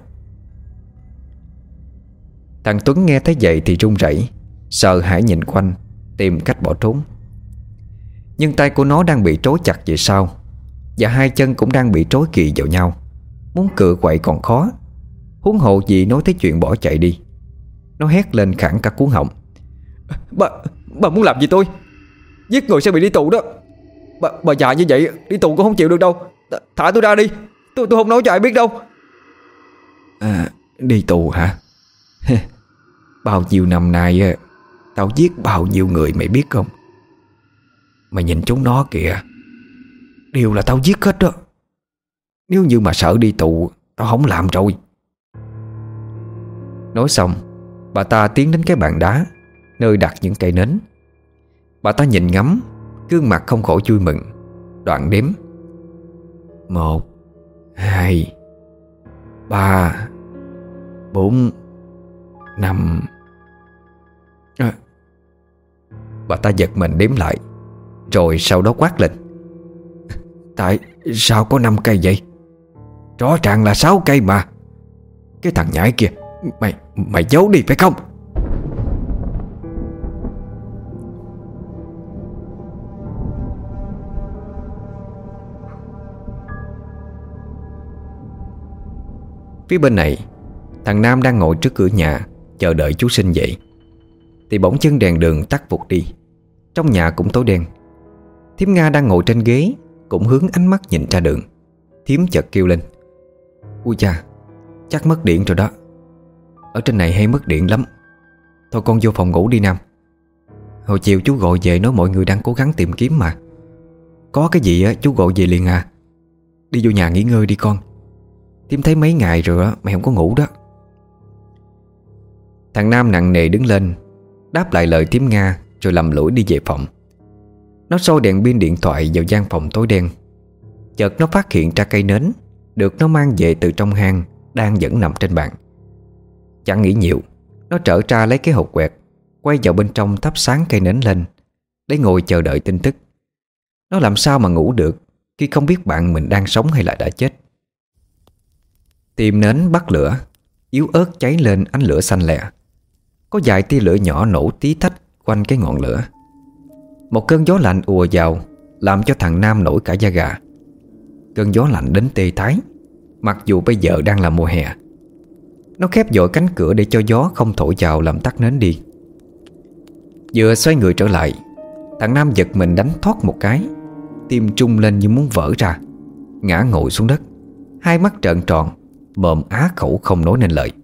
S1: Thằng Tuấn nghe thấy vậy thì run rẩy, sợ hãi nhìn quanh, tìm cách bỏ trốn. Nhưng tay của nó đang bị trói chặt về sau, và hai chân cũng đang bị trói kì vào nhau. Muốn cựa quậy còn khó, Huống hồ gì nói tới chuyện bỏ chạy đi. Nó hét lên khản cả cuống họng: Bà, bà muốn làm gì tôi? Giết người sẽ bị đi tù đó. Bà, bà già như vậy đi tù cũng không chịu được đâu. Thả tôi ra đi. Tôi tôi không nói cho ai biết đâu. À, đi tù hả? Bao nhiêu năm nay tao giết bao nhiêu người mày biết không? Mày nhìn chúng nó kìa, đều là tao giết hết đó. Nếu như mà sợ đi tù, tao không làm rồi. Nói xong, bà ta tiến đến cái bàn đá nơi đặt những cây nến. Bà ta nhìn ngắm, gương mặt không khỏi vui mừng. Đoạn đếm: Một, hai, ba, bốn, năm. à. Bà ta giật mình đếm lại, rồi sau đó quát lên: Tại sao có năm cây vậy? Rõ ràng là sáu cây mà. Cái thằng nhãi kia, Mày Mày giấu đi phải không? Phía bên này, thằng Nam đang ngồi trước cửa nhà chờ đợi chú Sinh dậy. Thì bỗng chân đèn đường tắt vụt đi. Trong nhà cũng tối đen. Thím Nga đang ngồi trên ghế cũng hướng ánh mắt nhìn ra đường. Thím chợt kêu lên: Ui cha, chắc mất điện rồi đó. Ở trên này hay mất điện lắm. Thôi con vô phòng ngủ đi Nam. Hồi chiều chú gọi về nói mọi người đang cố gắng tìm kiếm mà. Có cái gì á chú gọi về liền à. Đi vô nhà nghỉ ngơi đi con. Thím thấy mấy ngày rồi á mày không có ngủ đó. Thằng Nam nặng nề đứng lên, đáp lại lời thím Nga, rồi lầm lũi đi về phòng. Nó soi đèn pin điện thoại vào gian phòng tối đen. Chợt nó phát hiện ra cây nến được nó mang về từ trong hang đang vẫn nằm trên bàn. Chẳng nghĩ nhiều, nó trở ra lấy cái hộp quẹt, quay vào bên trong thắp sáng cây nến lên để ngồi chờ đợi tin tức. Nó làm sao mà ngủ được khi không biết bạn mình đang sống hay là đã chết. Tìm nến bắt lửa, yếu ớt cháy lên ánh lửa xanh lè. Có vài tia lửa nhỏ nổ tí tách quanh cái ngọn lửa. Một cơn gió lạnh ùa vào, làm cho thằng Nam nổi cả da gà. Cơn gió lạnh đến tê tái, mặc dù bây giờ đang là mùa hè. Nó khép vội cánh cửa để cho gió không thổi vào làm tắt nến đi. Vừa xoay người trở lại, thằng Nam giật mình đánh thoát một cái, tim trung lên như muốn vỡ ra, ngã ngồi xuống đất, hai mắt trợn tròn, mồm á khẩu không nói nên lời.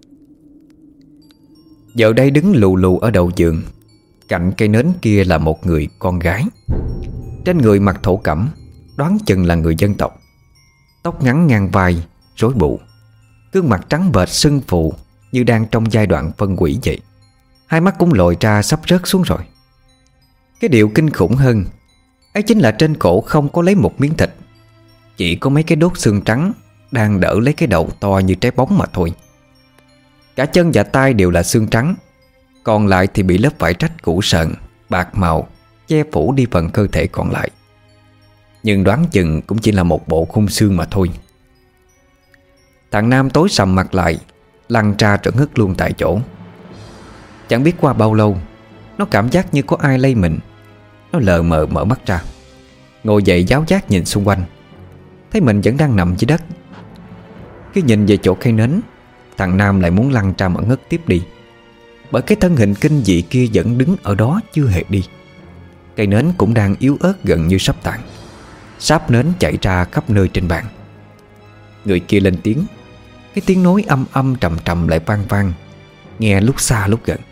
S1: Giờ đây đứng lù lù ở đầu giường, cạnh cây nến kia là một người con gái. Trên người mặc thổ cẩm, đoán chừng là người dân tộc. Tóc ngắn ngang vai, rối bù, gương mặt trắng bệch sưng phù như đang trong giai đoạn phân hủy vậy. Hai mắt cũng lồi ra sắp rớt xuống rồi. Cái điều kinh khủng hơn ấy chính là trên cổ không có lấy một miếng thịt, chỉ có mấy cái đốt xương trắng đang đỡ lấy cái đầu to như trái bóng mà thôi. Cả chân và tay đều là xương trắng, còn lại thì bị lớp vải trách cũ sờn, bạc màu che phủ đi phần cơ thể còn lại. Nhưng đoán chừng cũng chỉ là một bộ khung xương mà thôi. Thằng Nam tối sầm mặt lại, lăn ra rồi ngất luôn tại chỗ. Chẳng biết qua bao lâu, nó cảm giác như có ai lay mình. Nó lờ mờ mở mắt ra, ngồi dậy giáo giác nhìn xung quanh, thấy mình vẫn đang nằm dưới đất. Khi nhìn về chỗ cây nến, thằng Nam lại muốn lăn ra mà ngất tiếp đi, bởi cái thân hình kinh dị kia vẫn đứng ở đó chưa hề đi. Cây nến cũng đang yếu ớt gần như sắp tàn, sáp nến chạy ra khắp nơi trên bàn. Người kia lên tiếng, cái tiếng nói âm âm trầm trầm lại vang vang, nghe lúc xa lúc gần.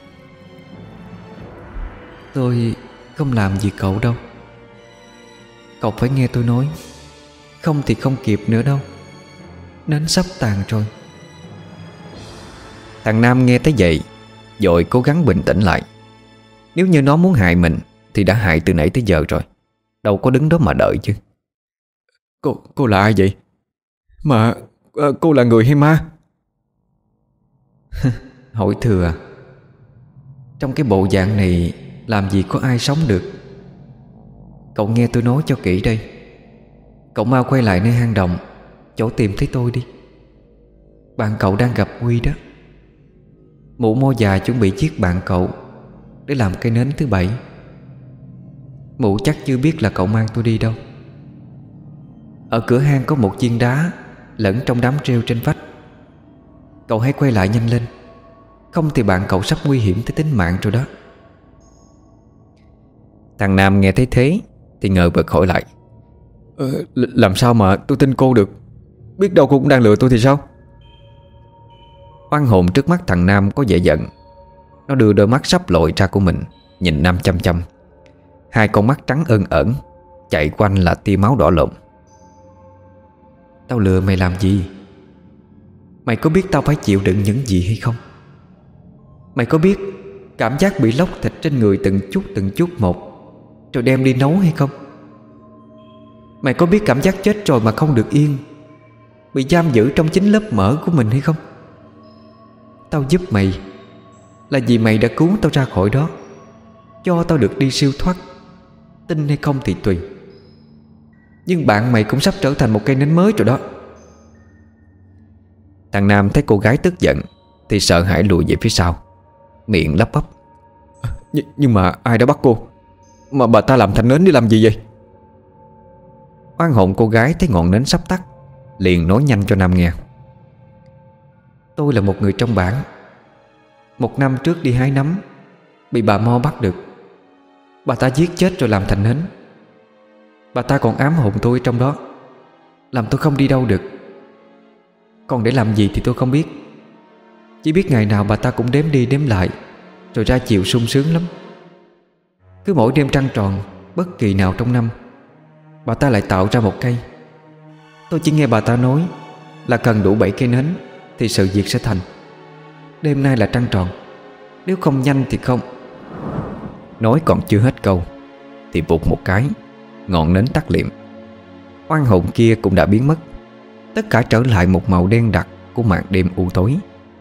S1: Tôi không làm gì cậu đâu. Cậu phải nghe tôi nói, không thì không kịp nữa đâu. Nến sắp tàn rồi. Thằng Nam nghe tới vậy vội cố gắng bình tĩnh lại. Nếu như nó muốn hại mình thì đã hại từ nãy tới giờ rồi, đâu có đứng đó mà đợi chứ. Cô, cô là ai vậy? Mà à, cô là người hay ma? Hỏi thừa à? Trong cái bộ dạng này làm gì có ai sống được. Cậu nghe tôi nói cho kỹ đây. Cậu mau quay lại nơi hang động, chỗ tìm thấy tôi đi. Bạn cậu đang gặp nguy đó. Mụ mo già chuẩn bị giết bạn cậu để làm cây nến thứ bảy. Mụ chắc chưa biết là cậu mang tôi đi đâu. Ở cửa hang có một viên đá lẫn trong đám rêu trên vách. Cậu hãy quay lại nhanh lên, không thì bạn cậu sắp nguy hiểm tới tính mạng rồi đó.
S2: Thằng Nam nghe thấy thế thì ngờ vực hỏi lại: ờ, Làm sao mà tôi tin cô được? Biết đâu cô cũng đang lừa tôi thì sao?
S1: Oan hồn trước mắt thằng Nam có vẻ giận. Nó đưa đôi mắt sắp lồi ra của mình, nhìn Nam chăm chăm. Hai con mắt trắng ơn ẩn, chạy quanh là tia máu đỏ lộn. Tao lừa mày làm gì? Mày có biết tao phải chịu đựng những gì hay không? Mày có biết cảm giác bị lóc thịt trên người từng chút từng chút một, rồi đem đi nấu hay không? Mày có biết cảm giác chết rồi mà không được yên, bị giam giữ trong chính lớp mỡ của mình hay không? Tao giúp mày là vì mày đã cứu tao ra khỏi đó, cho tao được đi siêu thoát. Tin hay không thì tùy. Nhưng bạn mày cũng sắp trở thành một cây nến mới rồi đó.
S2: Thằng Nam thấy cô gái tức giận thì sợ hãi lùi về phía sau, miệng lắp bắp: Nh Nhưng mà ai đã bắt cô? Mà bà ta làm thành nến để làm gì vậy?
S1: Oan hồn cô gái thấy ngọn nến sắp tắt, liền nói nhanh cho Nam nghe: Tôi là một người trong bản. Một năm trước đi hái nấm, bị bà Mo bắt được. Bà ta giết chết rồi làm thành nến. Bà ta còn ám hồn tôi trong đó, làm tôi không đi đâu được. Còn để làm gì thì tôi không biết. Chỉ biết ngày nào bà ta cũng đếm đi đếm lại, rồi ra chiều sung sướng lắm. Cứ mỗi đêm trăng tròn, bất kỳ nào trong năm, bà ta lại tạo ra một cây. Tôi chỉ nghe bà ta nói là cần đủ bảy cây nến thì sự việc sẽ thành. Đêm nay là trăng tròn, nếu không nhanh thì không.
S2: Nói còn chưa hết câu thì vụt một cái, ngọn nến tắt liệm.
S1: Oan hồn kia cũng đã biến mất. Tất cả trở lại một màu đen đặc của màn đêm u tối.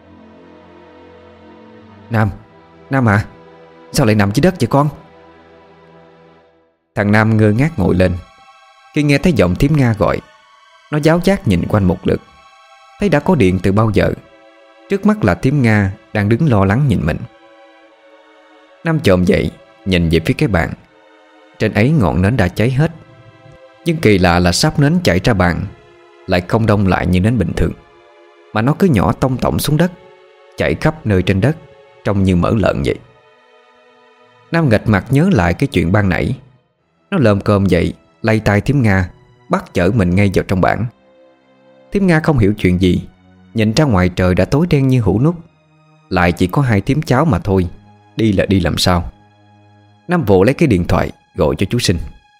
S1: Nam, Nam à, sao lại nằm dưới đất vậy con? Thằng Nam ngơ ngác ngồi lên khi nghe thấy giọng thím Nga gọi. Nó giáo giác nhìn quanh một lượt, thấy đã có điện từ bao giờ. Trước mắt là thím Nga đang đứng lo lắng nhìn mình. Nam chồm dậy, nhìn về phía cái bàn. Trên ấy ngọn nến đã cháy hết, nhưng kỳ lạ là sáp nến chảy ra bàn lại không đông lại như nến bình thường, mà nó cứ nhỏ tông tổng xuống đất, chảy khắp nơi trên đất, trông như mỡ lợn vậy. Nam nghịch mặt nhớ lại cái chuyện ban nãy. Nó lồm cồm dậy, lay tay thím Nga, bắt chở mình ngay vào trong bảng. Thím Nga không hiểu chuyện gì, nhìn ra ngoài trời đã tối đen như hũ nút, lại chỉ có hai thím cháu mà thôi. Đi là đi làm sao? Nam vội lấy cái điện thoại gọi cho chú Sinh.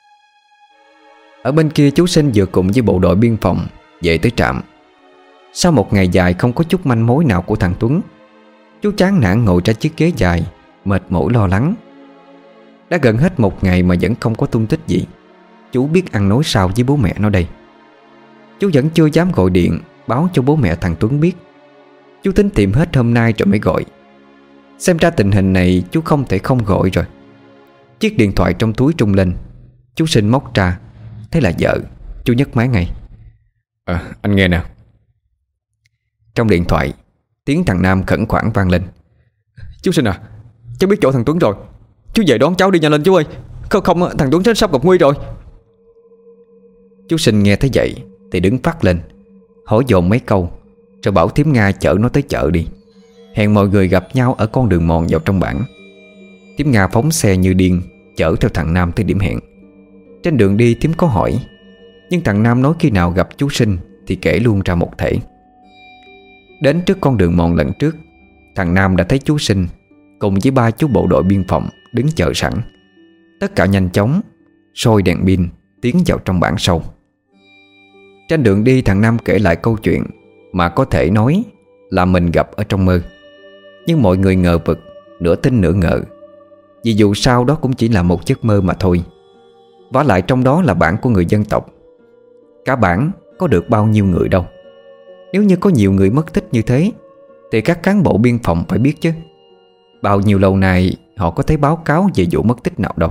S1: Ở bên kia chú Sinh vừa cùng với bộ đội biên phòng về tới trạm. Sau một ngày dài không có chút manh mối nào của thằng Tuấn, chú chán nản ngồi trên chiếc ghế dài, mệt mỏi lo lắng. Đã gần hết một ngày mà vẫn không có tung tích gì. Chú biết ăn nói sao với bố mẹ nó đây. Chú vẫn chưa dám gọi điện báo cho bố mẹ thằng Tuấn biết. Chú tính tìm hết hôm nay rồi mới gọi. Xem ra tình hình này chú không thể không gọi rồi. Chiếc điện thoại trong túi trung lên. Chú Sinh móc ra, thấy là vợ. Chú nhấc máy ngay.
S2: À, anh nghe nè.
S1: Trong điện thoại, tiếng thằng Nam khẩn khoản vang lên.
S2: Chú Sinh à, cháu biết chỗ thằng Tuấn rồi. Chú về đón cháu đi nhanh lên chú ơi. Không không thằng Tuấn sắp gặp nguy rồi.
S1: Chú Sinh nghe thấy vậy thì đứng phát lên, hỏi dồn mấy câu, rồi bảo thím Nga chở nó tới chợ đi, hẹn mọi người gặp nhau ở con đường mòn vào trong bản. Thím Nga phóng xe như điên, chở theo thằng Nam tới điểm hẹn. Trên đường đi thím có hỏi, nhưng thằng Nam nói khi nào gặp chú Sinh thì kể luôn ra một thể. Đến trước con đường mòn lần trước, thằng Nam đã thấy chú Sinh cùng với ba chú bộ đội biên phòng đứng chờ sẵn. Tất cả nhanh chóng soi đèn pin tiến vào trong bản sâu. Trên đường đi thằng Nam kể lại câu chuyện mà có thể nói là mình gặp ở trong mơ. Nhưng mọi người ngờ vực, nửa tin nửa ngờ, vì dù sao đó cũng chỉ là một giấc mơ mà thôi. Vả lại trong đó là bản của người dân tộc. Cả bản có được bao nhiêu người đâu. Nếu như có nhiều người mất tích như thế thì các cán bộ biên phòng phải biết chứ. Bao nhiêu lâu nay họ có thấy báo cáo về vụ mất tích nào đâu.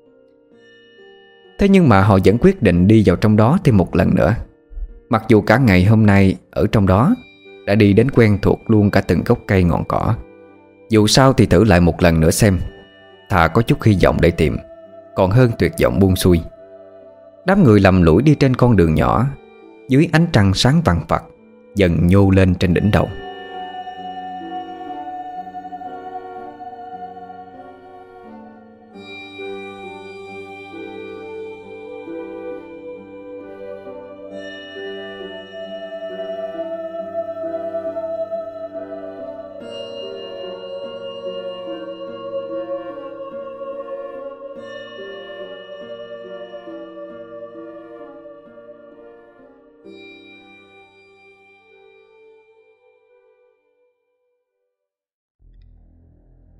S1: Thế nhưng mà họ vẫn quyết định đi vào trong đó thêm một lần nữa. Mặc dù cả ngày hôm nay ở trong đó đã đi đến quen thuộc luôn cả từng gốc cây ngọn cỏ. Dù sao thì thử lại một lần nữa xem. Thà có chút hy vọng để tìm, còn hơn tuyệt vọng buông xuôi. Đám người lầm lũi đi trên con đường nhỏ, dưới ánh trăng sáng vằng vặc dần nhô lên trên đỉnh đầu.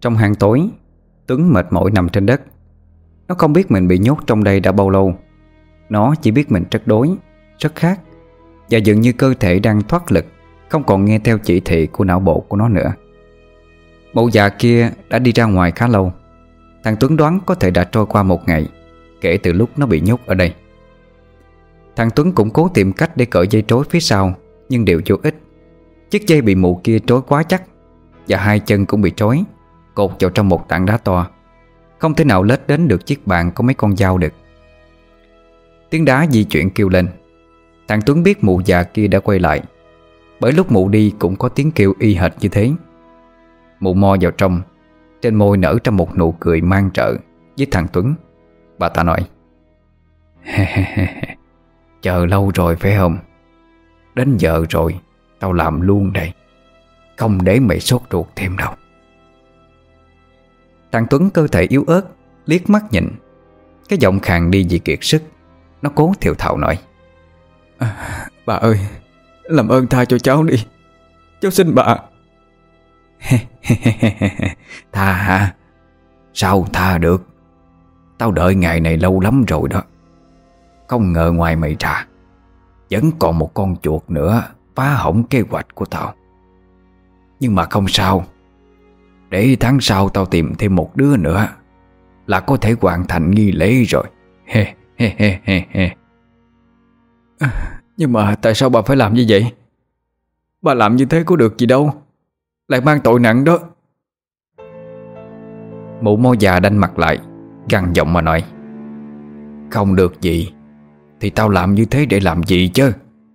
S1: Trong hang tối, Tuấn mệt mỏi nằm trên đất. Nó không biết mình bị nhốt trong đây đã bao lâu. Nó chỉ biết mình rất đói, rất khát, và dường như cơ thể đang thoát lực, không còn nghe theo chỉ thị của não bộ của nó nữa. Mụ già kia đã đi ra ngoài khá lâu. Thằng Tuấn đoán có thể đã trôi qua một ngày kể từ lúc nó bị nhốt ở đây. Thằng Tuấn cũng cố tìm cách để cởi dây trối phía sau, nhưng đều vô ích. Chiếc dây bị mụ kia trói quá chắc, và hai chân cũng bị trói, cột vào trong một tảng đá to, không thể nào lết đến được chiếc bàn có mấy con dao được. Tiếng đá di chuyển kêu lên. Thằng Tuấn biết mụ già kia đã quay lại, bởi lúc mụ đi cũng có tiếng kêu y hệt như thế. Mụ mo vào trong, trên môi nở ra một nụ cười mang trợ với thằng Tuấn. Bà ta nói: chờ lâu rồi phải không? Đến giờ rồi, tao làm luôn đây, không để mày sốt ruột thêm đâu. Thằng Tuấn cơ thể yếu ớt, liếc mắt nhìn. Cái giọng khàn đi vì kiệt sức. Nó cố thều thào nói: à, bà ơi, làm ơn tha cho cháu đi, cháu xin bà. Tha hả? Sao tha được? Tao đợi ngày này lâu lắm rồi đó. Không ngờ ngoài mày ra vẫn còn một con chuột nữa phá hỏng kế hoạch của tao. Nhưng mà không sao, để tháng sau tao tìm thêm một đứa nữa là có thể hoàn thành nghi lễ rồi. He he he he he. À, nhưng mà tại sao bà phải làm như vậy? Bà làm như thế có được gì đâu, lại mang tội nặng đó. Mụ mo già đanh mặt lại, gằn giọng mà nói: không được gì thì tao làm như thế để làm gì chứ?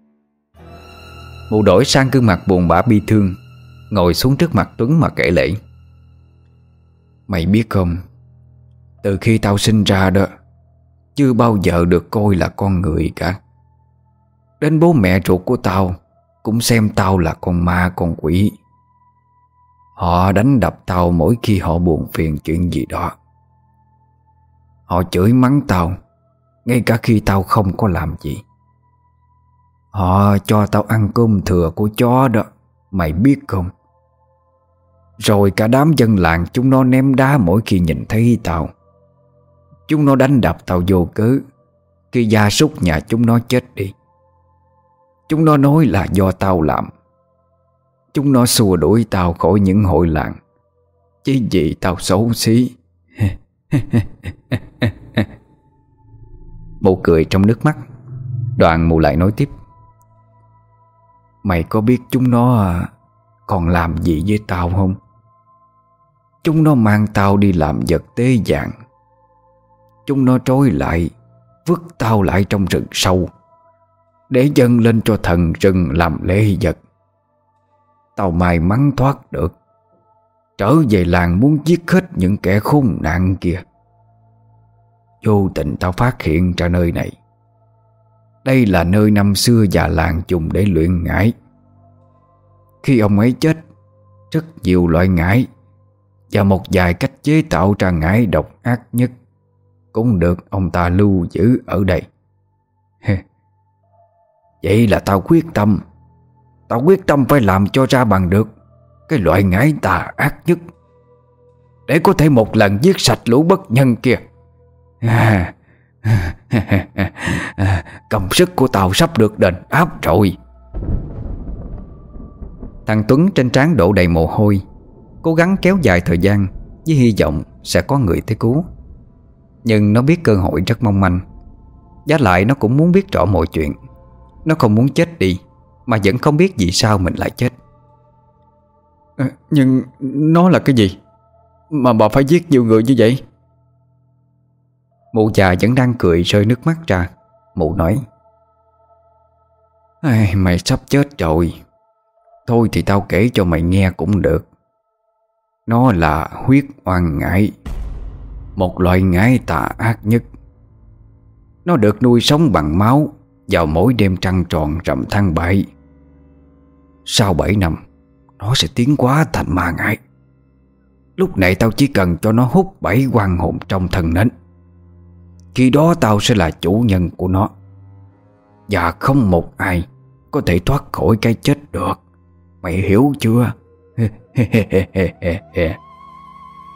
S1: Mụ đổi sang gương mặt buồn bã bi thương, ngồi xuống trước mặt Tuấn mà kể lể: mày biết không, từ khi tao sinh ra đó, chưa bao giờ được coi là con người cả. Đến bố mẹ ruột của tao cũng xem tao là con ma con quỷ. Họ đánh đập tao mỗi khi họ buồn phiền chuyện gì đó. Họ chửi mắng tao ngay cả khi tao không có làm gì. Họ cho tao ăn cơm thừa của chó đó, mày biết không? Rồi cả đám dân làng chúng nó ném đá mỗi khi nhìn thấy tao. Chúng nó đánh đập tao vô cớ khi gia súc nhà chúng nó chết đi. Chúng nó nói là do tao làm. Chúng nó xua đuổi tao khỏi những hội làng chỉ vì tao xấu xí. Mụ cười trong nước mắt. Đoạn mụ lại nói tiếp: mày có biết chúng nó còn làm gì với tao không? Chúng nó mang tao đi làm vật tế dạng. Chúng nó trói lại, vứt tao lại trong rừng sâu để dâng lên cho thần rừng làm lễ vật. Tao may mắn thoát được, trở về làng muốn giết hết những kẻ khốn nạn kia. Vô tình tao phát hiện ra nơi này. Đây là nơi năm xưa già làng dùng để luyện ngải. Khi ông ấy chết, rất nhiều loại ngải và một vài cách chế tạo ra ngải độc ác nhất cũng được ông ta lưu giữ ở đây. Vậy là tao quyết tâm Tao quyết tâm phải làm cho ra bằng được cái loại ngải tà ác nhất, để có thể một lần giết sạch lũ bất nhân kia. À, công sức của tao sắp được đền đáp rồi. Thằng Tuấn trên trán đổ đầy mồ hôi, cố gắng kéo dài thời gian với hy vọng sẽ có người tới cứu. Nhưng nó biết cơ hội rất mong manh. Giá lại nó cũng muốn biết rõ mọi chuyện. Nó không muốn chết đi, mà vẫn không biết vì sao mình lại chết. à, Nhưng nó là cái gì mà bà phải giết nhiều người như vậy? Mụ già vẫn đang cười rơi nước mắt ra. Mụ nói: Ai, mày sắp chết rồi. Thôi thì tao kể cho mày nghe cũng được. Nó là huyết oan ngải, một loại ngải tà ác nhất. Nó được nuôi sống bằng máu vào mỗi đêm trăng tròn rằm tháng bảy. Sau bảy năm, nó sẽ tiến hóa thành ma ngải. Lúc này tao chỉ cần cho nó hút bảy oan hồn trong thân nến. Khi đó tao sẽ là chủ nhân của nó, và không một ai có thể thoát khỏi cái chết được. Mày hiểu chưa?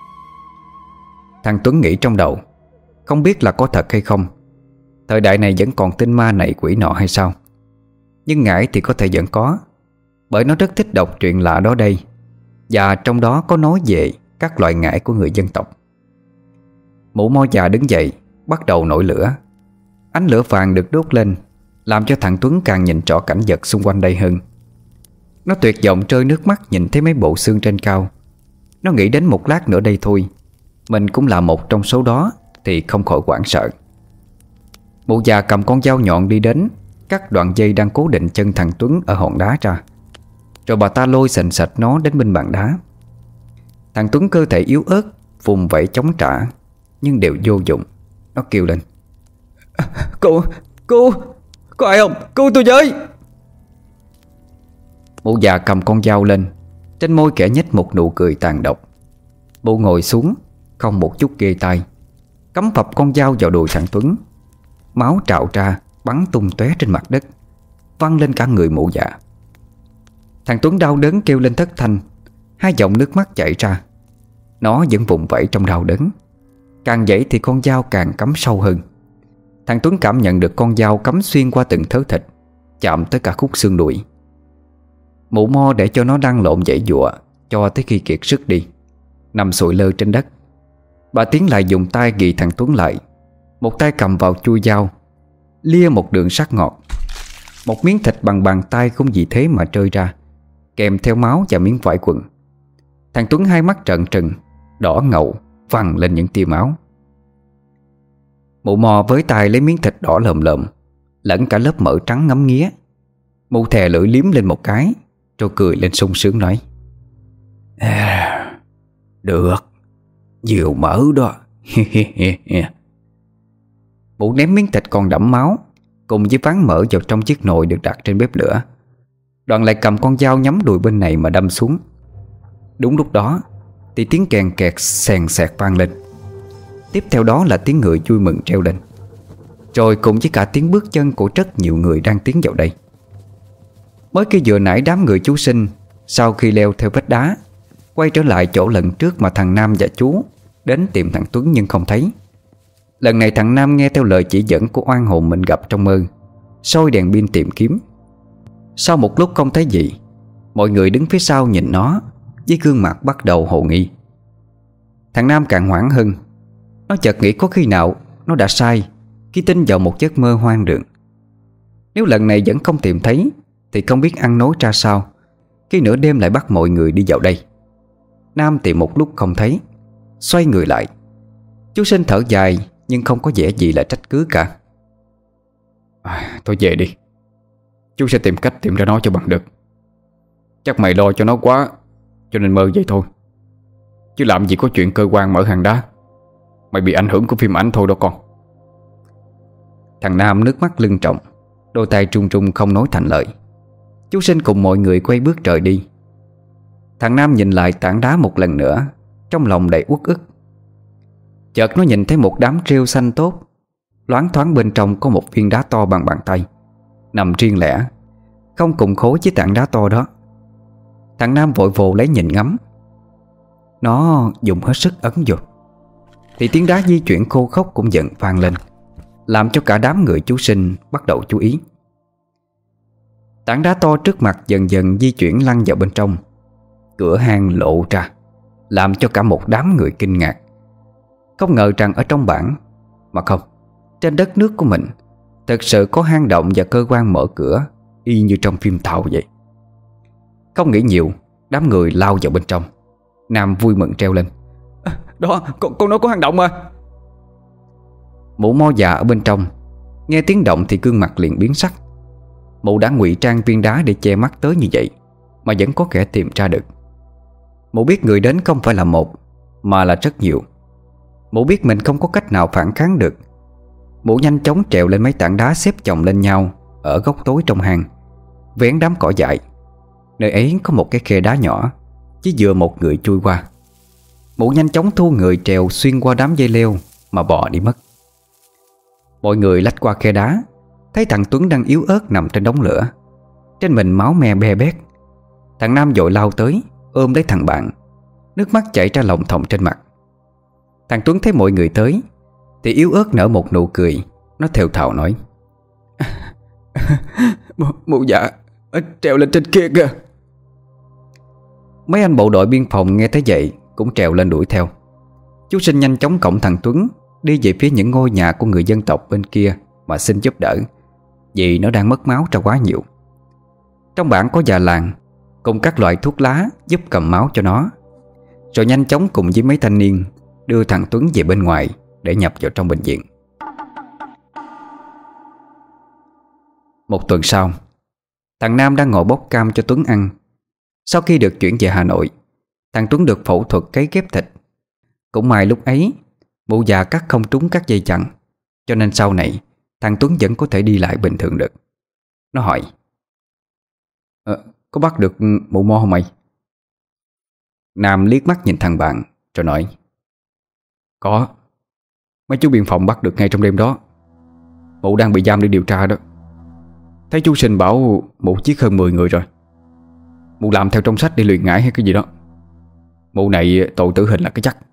S1: Thằng Tuấn nghĩ trong đầu, không biết là có thật hay không. Thời đại này vẫn còn tin ma này quỷ nọ hay sao? Nhưng ngải thì có thể vẫn có, bởi nó rất thích đọc truyện lạ đó đây, và trong đó có nói về các loại ngải của người dân tộc. Mụ mo già đứng dậy, bắt đầu nổi lửa. Ánh lửa vàng được đốt lên, làm cho thằng Tuấn càng nhìn rõ cảnh vật xung quanh đây hơn. Nó tuyệt vọng rơi nước mắt nhìn thấy mấy bộ xương trên cao. Nó nghĩ đến một lát nữa đây thôi, mình cũng là một trong số đó, thì không khỏi hoảng sợ. Mụ già cầm con dao nhọn đi đến, cắt đoạn dây đang cố định chân thằng Tuấn ở hòn đá ra. Rồi bà ta lôi sành sạch nó đến bên bàn đá. Thằng Tuấn cơ thể yếu ớt, vùng vẫy chống trả, nhưng đều vô dụng. Nó kêu lên: Cô, cô, có ai không? Cứu tôi với! Mụ già cầm con dao lên, trên môi kẻ nhếch một nụ cười tàn độc. Mụ ngồi xuống, không một chút ghê tai, cắm phập con dao vào đùi thằng Tuấn. Máu trào ra, bắn tung tóe trên mặt đất, văng lên cả người mụ già. Thằng Tuấn đau đớn kêu lên thất thanh, hai dòng nước mắt chảy ra. Nó vẫn vùng vẫy trong đau đớn. Càng dãy thì con dao càng cắm sâu hơn. Thằng Tuấn cảm nhận được con dao cắm xuyên qua từng thớ thịt, chạm tới cả khúc xương đùi. Mụ mo để cho nó lăn lộn dãy dụa cho tới khi kiệt sức đi, nằm sụi lơ trên đất. Bà tiến lại dùng tay ghi thằng Tuấn lại, một tay cầm vào chui dao, lia một đường sắc ngọt. Một miếng thịt bằng bàn tay không vì thế mà rơi ra, kèm theo máu và miếng vải quần. Thằng Tuấn hai mắt trợn trừng, đỏ ngầu, vằn lên những tia máu. Mụ mò với tay lấy miếng thịt đỏ lợm lợm, lẫn cả lớp mỡ trắng ngấm nghía. Mụ thè lưỡi liếm lên một cái, rồi cười lên sung sướng nói: à, được, nhiều mỡ đó. Mụ ném miếng thịt còn đẫm máu cùng với ván mỡ vào trong chiếc nồi được đặt trên bếp lửa. Đoạn lại cầm con dao nhắm đùi bên này mà đâm xuống. Đúng lúc đó thì tiếng kèn kẹt xèn xẹt vang lên. Tiếp theo đó là tiếng người vui mừng treo lên, rồi cùng với cả tiếng bước chân của rất nhiều người đang tiến vào đây. Mới khi vừa nãy đám người chú Sinh, sau khi leo theo vách đá, quay trở lại chỗ lần trước mà thằng Nam và chú đến tìm thằng Tuấn nhưng không thấy. Lần này thằng Nam nghe theo lời chỉ dẫn của oan hồn mình gặp trong mơ, soi đèn pin tìm kiếm. Sau một lúc không thấy gì, mọi người đứng phía sau nhìn nó với gương mặt bắt đầu hồ nghi. Thằng Nam càng hoảng hơn. Nó chợt nghĩ có khi nào nó đã sai khi tin vào một giấc mơ hoang đường. Nếu lần này vẫn không tìm thấy thì không biết ăn nói ra sao khi nửa đêm lại bắt mọi người đi vào đây. Nam tìm một lúc không thấy, xoay người lại. Chú Sinh thở dài nhưng không có vẻ gì là trách cứ cả. à, Thôi về đi, chú sẽ tìm cách tìm ra nó cho bằng được. Chắc mày lo cho nó quá cho nên mơ vậy thôi, chứ làm gì có chuyện cơ quan mở hàng đá. Mày bị ảnh hưởng của phim ảnh thôi đó con. Thằng Nam nước mắt lưng tròng, đôi tay trung trung không nói thành lời. Chú Sinh cùng mọi người quay bước rời đi. Thằng Nam nhìn lại tảng đá một lần nữa, trong lòng đầy uất ức. Chợt nó nhìn thấy một đám rêu xanh tốt, loáng thoáng bên trong có một viên đá to bằng bàn tay, nằm riêng lẻ, không cùng khối với tảng đá to đó. Thằng Nam vội vồ lấy nhìn ngắm. Nó dùng hết sức ấn vô thì tiếng đá di chuyển khô khốc cũng dần vang lên, làm cho cả đám người chú Sinh bắt đầu chú ý. Tảng đá to trước mặt dần dần di chuyển lăn vào bên trong. Cửa hang lộ ra, làm cho cả một đám người kinh ngạc. Không ngờ rằng ở trong bản, mà không, trên đất nước của mình thật sự có hang động và cơ quan mở cửa, y như trong phim Tàu vậy. Không nghĩ nhiều, đám người lao vào bên trong. Nam vui mừng treo lên: à, đó, con, con nói có hang động mà. Mụ mo già ở bên trong nghe tiếng động thì gương mặt liền biến sắc. Mụ đã ngụy trang viên đá để che mắt tới như vậy mà vẫn có kẻ tìm ra được. Mụ biết người đến không phải là một mà là rất nhiều. Mụ biết mình không có cách nào phản kháng được. Mụ nhanh chóng trèo lên mấy tảng đá xếp chồng lên nhau ở góc tối trong hang, vén đám cỏ dại. Nơi ấy có một cái khe đá nhỏ, chỉ vừa một người chui qua. Mụ nhanh chóng thu người trèo xuyên qua đám dây leo mà bò đi mất. Mọi người lách qua khe đá, thấy thằng Tuấn đang yếu ớt nằm trên đống lửa, trên mình máu me be bét. Thằng Nam vội lao tới ôm lấy thằng bạn, nước mắt chảy ra lồng thòng trên mặt. Thằng Tuấn thấy mọi người tới thì yếu ớt nở một nụ cười. Nó thều thào nói: Mụ già trèo lên trên kia kìa. Mấy anh bộ đội biên phòng nghe thấy vậy cũng trèo lên đuổi theo. Chú Sinh nhanh chóng cõng thằng Tuấn đi về phía những ngôi nhà của người dân tộc bên kia mà xin giúp đỡ, vì nó đang mất máu ra quá nhiều. Trong bản có già làng cùng các loại thuốc lá giúp cầm máu cho nó, rồi nhanh chóng cùng với mấy thanh niên đưa thằng Tuấn về bên ngoài để nhập vào trong bệnh viện. Một tuần sau, thằng Nam đang ngồi bóc cam cho Tuấn ăn. Sau khi được chuyển về Hà Nội, thằng Tuấn được phẫu thuật cấy ghép thịt. Cũng may lúc ấy mụ già cắt không trúng các dây chằng, cho nên sau này thằng Tuấn vẫn có thể đi lại bình thường được. Nó hỏi: ờ, Có bắt được mụ Mo không mày? Nam liếc mắt nhìn thằng bạn rồi nói: Có. Mấy chú biên phòng bắt được ngay trong đêm đó. Mụ đang bị giam để điều tra đó. Thấy chú Sinh bảo mụ giết hơn mười người rồi. Mụ làm theo trong sách để luyện ngải hay cái gì đó. Mụ này tội tử hình là cái chắc.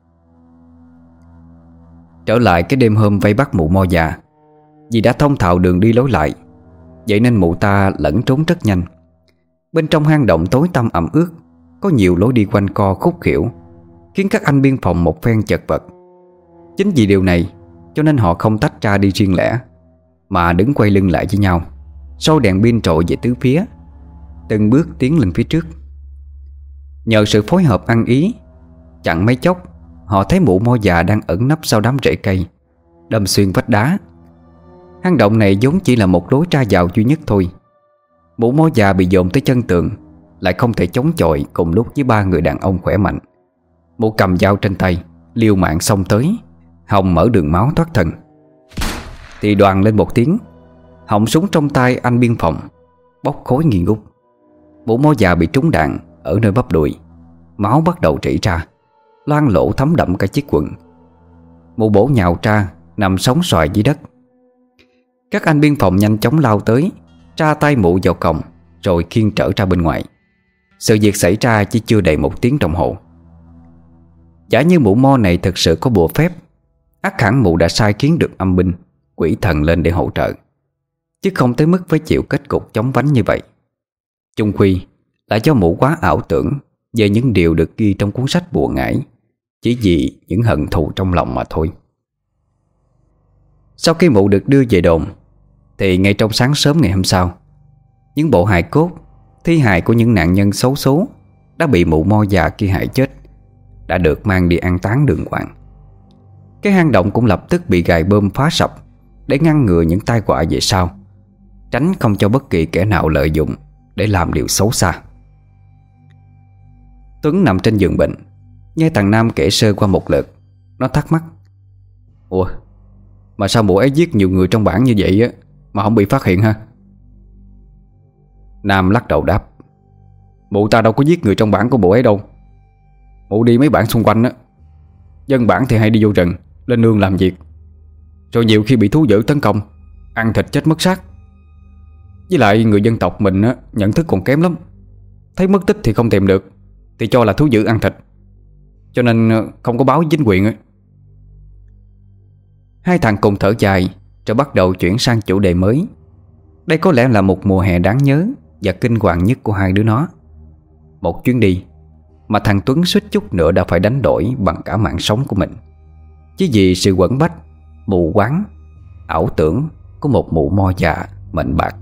S1: Trở lại cái đêm hôm vây bắt mụ Mo già, vì đã thông thạo đường đi lối lại, vậy nên mụ ta lẫn trốn rất nhanh. Bên trong hang động tối tăm ẩm ướt có nhiều lối đi quanh co khúc khuỷu, khiến các anh biên phòng một phen chật vật. Chính vì điều này cho nên họ không tách ra đi riêng lẻ, mà đứng quay lưng lại với nhau, soi đèn pin trội về tứ phía, từng bước tiến lên phía trước. Nhờ sự phối hợp ăn ý, chẳng mấy chốc họ thấy mụ Mo già đang ẩn nấp sau đám rễ cây, đâm xuyên vách đá. Hang động này vốn chỉ là một lối ra vào duy nhất thôi. Mụ Mo già bị dồn tới chân tường, lại không thể chống chọi cùng lúc với ba người đàn ông khỏe mạnh. Mụ cầm dao trên tay, liều mạng xông tới, hòng mở đường máu thoát thân. Thì đoàn lên một tiếng, họng súng trong tay anh biên phòng bốc khói nghi ngút. Mụ Mo già bị trúng đạn ở nơi bắp đùi, máu bắt đầu rỉ ra, loang lổ thấm đậm cả chiếc quần. Mụ bổ nhào ra, nằm sóng xoài dưới đất. Các anh biên phòng nhanh chóng lao tới, tra tay mụ vào còng, rồi khiêng trở ra bên ngoài. Sự việc xảy ra chỉ chưa đầy một tiếng đồng hồ. Giả như mụ Mo này thực sự có bùa phép, ắt hẳn mụ đã sai khiến được âm binh, quỷ thần lên để hỗ trợ, chứ không tới mức phải chịu kết cục chóng vánh như vậy. Chung quy là do mụ quá ảo tưởng về những điều được ghi trong cuốn sách bùa ngải, chỉ vì những hận thù trong lòng mà thôi. Sau khi mụ được đưa về đồn, thì ngay trong sáng sớm ngày hôm sau, những bộ hài cốt, thi hài của những nạn nhân xấu số đã bị mụ Mo già kia hại chết đã được mang đi an táng đường hoàng. Cái hang động cũng lập tức bị gài bơm phá sập để ngăn ngừa những tai họa về sau, tránh không cho bất kỳ kẻ nào lợi dụng để làm điều xấu xa. Tuấn nằm trên giường bệnh, nghe thằng Nam kể sơ qua một lượt. Nó thắc mắc: Ủa, mà sao mụ ấy giết nhiều người trong bản như vậy á mà không bị phát hiện ha? Nam lắc đầu đáp: Mụ ta đâu có giết người trong bản của mụ ấy đâu. Mụ đi mấy bản xung quanh á, dân bản thì hay đi vô rừng, lên nương làm việc, rồi nhiều khi bị thú dữ tấn công, ăn thịt chết mất xác. Với lại người dân tộc mình á, nhận thức còn kém lắm. Thấy mất tích thì không tìm được thì cho là thú dữ ăn thịt, cho nên không có báo với chính quyền á. Hai thằng cùng thở dài, rồi bắt đầu chuyển sang chủ đề mới. Đây có lẽ là một mùa hè đáng nhớ và kinh hoàng nhất của hai đứa nó. Một chuyến đi mà thằng Tuấn suýt chút nữa đã phải đánh đổi bằng cả mạng sống của mình, chỉ vì sự quẫn bách, mù quáng, ảo tưởng của một mụ Mo già mệnh bạc.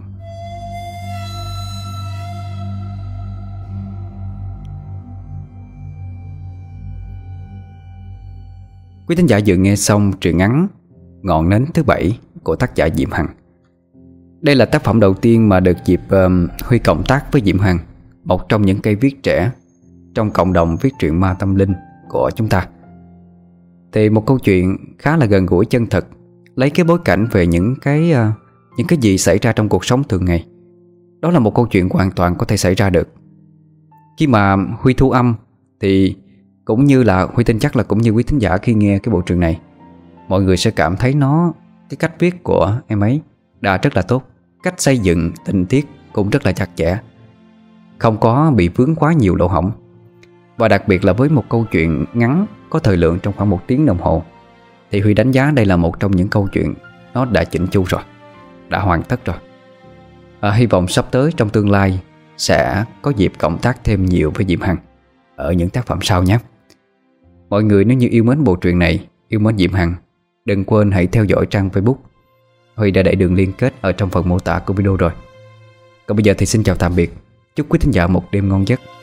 S1: Quý thính giả vừa nghe xong truyện ngắn Ngọn nến thứ bảy của tác giả Diệm Hằng. Đây là tác phẩm đầu tiên mà được dịp uh, Huy cộng tác với Diệm Hằng, một trong những cây viết trẻ trong cộng đồng viết truyện ma tâm linh của chúng ta. Thì một câu chuyện khá là gần gũi chân thực, lấy cái bối cảnh về những cái uh, những cái gì xảy ra trong cuộc sống thường ngày. Đó là một câu chuyện hoàn toàn có thể xảy ra được. Khi mà Huy thu âm thì cũng như là Huy tin chắc là cũng như quý thính giả khi nghe cái bộ truyện này, mọi người sẽ cảm thấy nó, cái cách viết của em ấy đã rất là tốt. Cách xây dựng tình tiết cũng rất là chặt chẽ, không có bị vướng quá nhiều lỗ hổng. Và đặc biệt là với một câu chuyện ngắn có thời lượng trong khoảng một tiếng đồng hồ, thì Huy đánh giá đây là một trong những câu chuyện nó đã chỉnh chu rồi, đã hoàn tất rồi. à, Hy vọng sắp tới trong tương lai sẽ có dịp cộng tác thêm nhiều với Diệm Hằng ở những tác phẩm sau nhé. Mọi người nếu như yêu mến bộ truyện này, yêu mến Diệm Hằng, đừng quên hãy theo dõi trang Facebook. Huy đã để đường liên kết ở trong phần mô tả của video rồi. Còn bây giờ thì xin chào tạm biệt. Chúc quý thính giả một đêm ngon giấc.